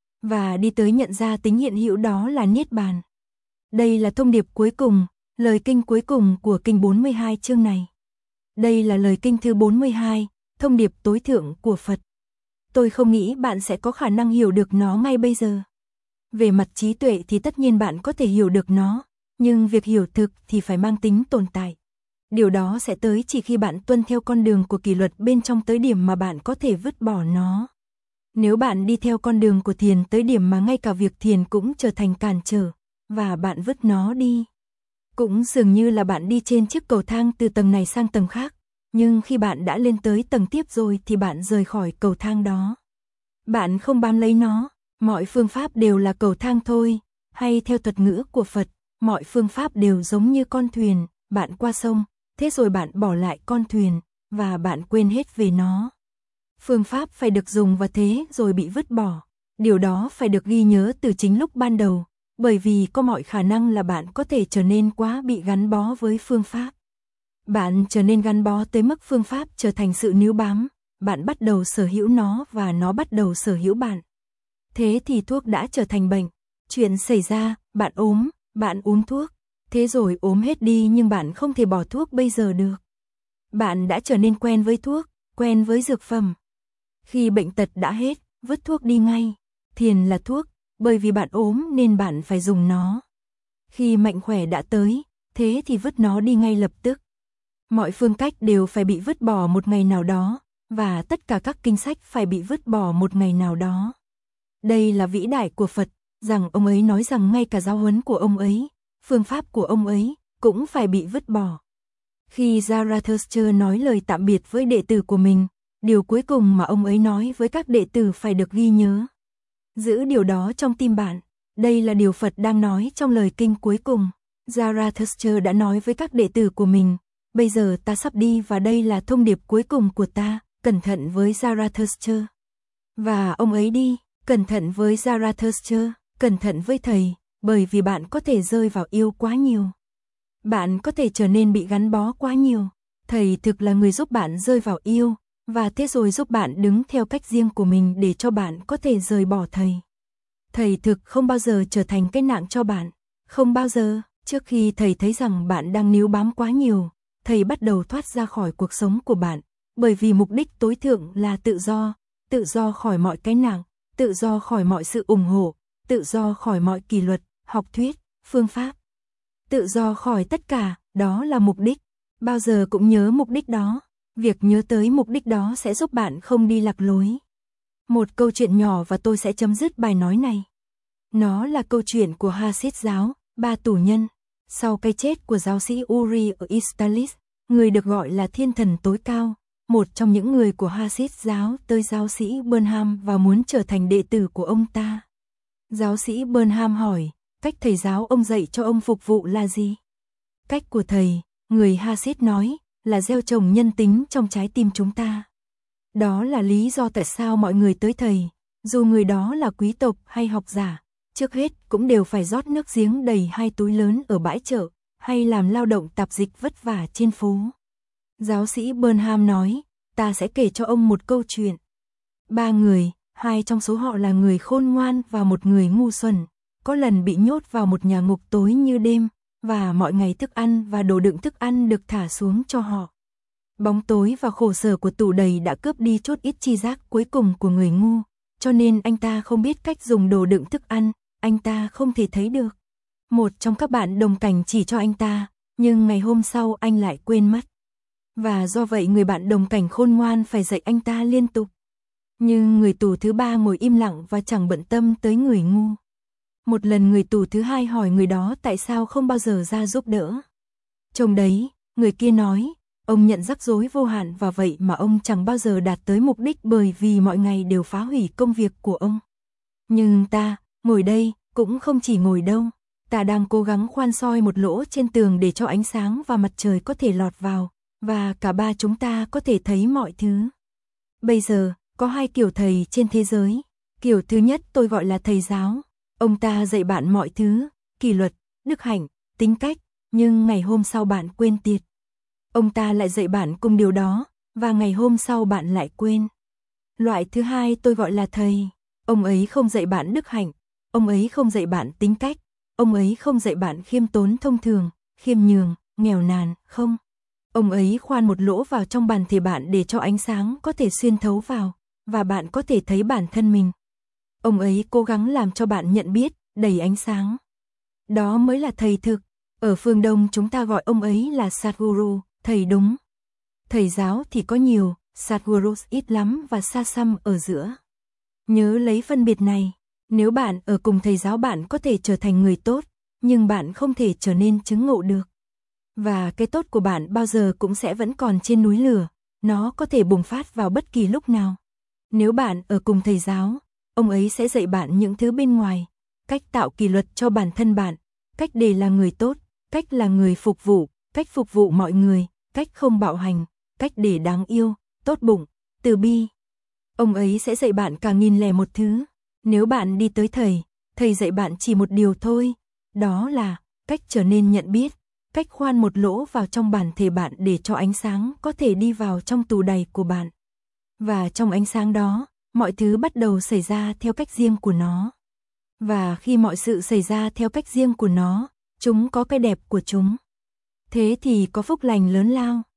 Và đi tới nhận ra tính hiện hữu đó là Niết Bàn. Đây là thông điệp cuối cùng, lời kinh cuối cùng của kinh bốn mươi hai chương này. Đây là lời kinh thứ bốn mươi hai, thông điệp tối thượng của Phật. Tôi không nghĩ bạn sẽ có khả năng hiểu được nó ngay bây giờ. Về mặt trí tuệ thì tất nhiên bạn có thể hiểu được nó, nhưng việc hiểu thực thì phải mang tính tồn tại. Điều đó sẽ tới chỉ khi bạn tuân theo con đường của kỷ luật bên trong tới điểm mà bạn có thể vứt bỏ nó. Nếu bạn đi theo con đường của thiền tới điểm mà ngay cả việc thiền cũng trở thành cản trở, và bạn vứt nó đi, cũng dường như là bạn đi trên chiếc cầu thang từ tầng này sang tầng khác, nhưng khi bạn đã lên tới tầng tiếp rồi thì bạn rời khỏi cầu thang đó. Bạn không bám lấy nó, mọi phương pháp đều là cầu thang thôi, hay theo thuật ngữ của Phật, mọi phương pháp đều giống như con thuyền, bạn qua sông, thế rồi bạn bỏ lại con thuyền, và bạn quên hết về nó. Phương pháp phải được dùng và thế rồi bị vứt bỏ. Điều đó phải được ghi nhớ từ chính lúc ban đầu, bởi vì có mọi khả năng là bạn có thể trở nên quá bị gắn bó với phương pháp. Bạn trở nên gắn bó tới mức phương pháp trở thành sự níu bám, bạn bắt đầu sở hữu nó và nó bắt đầu sở hữu bạn. Thế thì thuốc đã trở thành bệnh. Chuyện xảy ra, bạn ốm, bạn uống thuốc, thế rồi ốm hết đi nhưng bạn không thể bỏ thuốc bây giờ được. Bạn đã trở nên quen với thuốc, quen với dược phẩm. Khi bệnh tật đã hết, vứt thuốc đi ngay. Thiền là thuốc, bởi vì bạn ốm nên bạn phải dùng nó. Khi mạnh khỏe đã tới, thế thì vứt nó đi ngay lập tức. Mọi phương cách đều phải bị vứt bỏ một ngày nào đó, và tất cả các kinh sách phải bị vứt bỏ một ngày nào đó. Đây là vĩ đại của Phật, rằng ông ấy nói rằng ngay cả giáo huấn của ông ấy, phương pháp của ông ấy, cũng phải bị vứt bỏ. Khi Zarathustra nói lời tạm biệt với đệ tử của mình, điều cuối cùng mà ông ấy nói với các đệ tử phải được ghi nhớ. Giữ điều đó trong tim bạn, Đây là điều Phật đang nói trong lời kinh cuối cùng. Zarathustra đã nói với các đệ tử của mình, bây giờ ta sắp đi và đây là thông điệp cuối cùng của ta, cẩn thận với Zarathustra. Và ông ấy đi, cẩn thận với Zarathustra, cẩn thận với thầy, bởi vì bạn có thể rơi vào yêu quá nhiều. Bạn có thể trở nên bị gắn bó quá nhiều. Thầy thực là người giúp bạn rơi vào yêu, và thế rồi giúp bạn đứng theo cách riêng của mình để cho bạn có thể rời bỏ thầy. Thầy thực không bao giờ trở thành cái nặng cho bạn. Không bao giờ. Trước khi thầy thấy rằng bạn đang níu bám quá nhiều, thầy bắt đầu thoát ra khỏi cuộc sống của bạn, bởi vì mục đích tối thượng là tự do, tự do khỏi mọi cái nặng, tự do khỏi mọi sự ủng hộ, tự do khỏi mọi kỷ luật, học thuyết, phương pháp. Tự do khỏi tất cả, đó là mục đích. Bao giờ cũng nhớ mục đích đó. Việc nhớ tới mục đích đó sẽ giúp bạn không đi lạc lối. Một câu chuyện nhỏ và tôi sẽ chấm dứt bài nói này. Nó là câu chuyện của Hasid giáo, ba tù nhân. Sau cái chết của giáo sĩ Uri ở Istalis, người được gọi là thiên thần tối cao, một trong những người của Hasid giáo tới giáo sĩ Burnham và muốn trở thành đệ tử của ông ta. Giáo sĩ Burnham hỏi, cách thầy giáo ông dạy cho ông phục vụ là gì? Cách của thầy, người Hasid nói, là gieo trồng nhân tính trong trái tim chúng ta. Đó là lý do tại sao mọi người tới thầy, dù người đó là quý tộc hay học giả, trước hết cũng đều phải rót nước giếng đầy hai túi lớn ở bãi chợ, hay làm lao động tạp dịch vất vả trên phố. Giáo sĩ Burnham nói, ta sẽ kể cho ông một câu chuyện. Ba người, hai trong số họ là người khôn ngoan và một người ngu xuẩn, có lần bị nhốt vào một nhà ngục tối như đêm, và mọi ngày thức ăn và đồ đựng thức ăn được thả xuống cho họ. Bóng tối và khổ sở của tù đầy đã cướp đi chút ít tri giác cuối cùng của người ngu, cho nên anh ta không biết cách dùng đồ đựng thức ăn, anh ta không thể thấy được. Một trong các bạn đồng cảnh chỉ cho anh ta, nhưng ngày hôm sau anh lại quên mất. Và do vậy người bạn đồng cảnh khôn ngoan phải dạy anh ta liên tục. Nhưng người tù thứ ba ngồi im lặng và chẳng bận tâm tới người ngu. Một lần người tù thứ hai hỏi người đó tại sao không bao giờ ra giúp đỡ. Trông đấy, người kia nói, ông nhận rắc rối vô hạn và vậy mà ông chẳng bao giờ đạt tới mục đích bởi vì mọi ngày đều phá hủy công việc của ông. Nhưng ta, ngồi đây, cũng không chỉ ngồi đâu, ta đang cố gắng khoan soi một lỗ trên tường để cho ánh sáng và mặt trời có thể lọt vào, và cả ba chúng ta có thể thấy mọi thứ. Bây giờ, có hai kiểu thầy trên thế giới. Kiểu thứ nhất tôi gọi là thầy giáo. Ông ta dạy bạn mọi thứ, kỷ luật, đức hạnh, tính cách, nhưng ngày hôm sau bạn quên tiệt. Ông ta lại dạy bạn cùng điều đó, và ngày hôm sau bạn lại quên. Loại thứ hai tôi gọi là thầy. Ông ấy không dạy bạn đức hạnh, ông ấy không dạy bạn tính cách, ông ấy không dạy bạn khiêm tốn thông thường, khiêm nhường, nghèo nàn, không. Ông ấy khoan một lỗ vào trong bản thể bạn để cho ánh sáng có thể xuyên thấu vào, và bạn có thể thấy bản thân mình. Ông ấy cố gắng làm cho bạn nhận biết, đầy ánh sáng. Đó mới là thầy thực. Ở phương Đông chúng ta gọi ông ấy là Sadhguru, thầy đúng. Thầy giáo thì có nhiều, Sadhguru ít lắm và Sasam ở giữa. Nhớ lấy phân biệt này, nếu bạn ở cùng thầy giáo bạn có thể trở thành người tốt, nhưng bạn không thể trở nên chứng ngộ được. Và cái tốt của bạn bao giờ cũng sẽ vẫn còn trên núi lửa, nó có thể bùng phát vào bất kỳ lúc nào. Nếu bạn ở cùng thầy giáo, ông ấy sẽ dạy bạn những thứ bên ngoài, cách tạo kỷ luật cho bản thân bạn, cách để là người tốt, cách là người phục vụ, cách phục vụ mọi người, cách không bạo hành, cách để đáng yêu, tốt bụng, từ bi. Ông ấy sẽ dạy bạn cả nghìn lẻ một thứ. Nếu bạn đi tới thầy, thầy dạy bạn chỉ một điều thôi, đó là cách trở nên nhận biết, cách khoan một lỗ vào trong bản thể bạn để cho ánh sáng có thể đi vào trong tù đầy của bạn. Và trong ánh sáng đó, mọi thứ bắt đầu xảy ra theo cách riêng của nó. Và khi mọi sự xảy ra theo cách riêng của nó, chúng có cái đẹp của chúng. Thế thì có phúc lành lớn lao.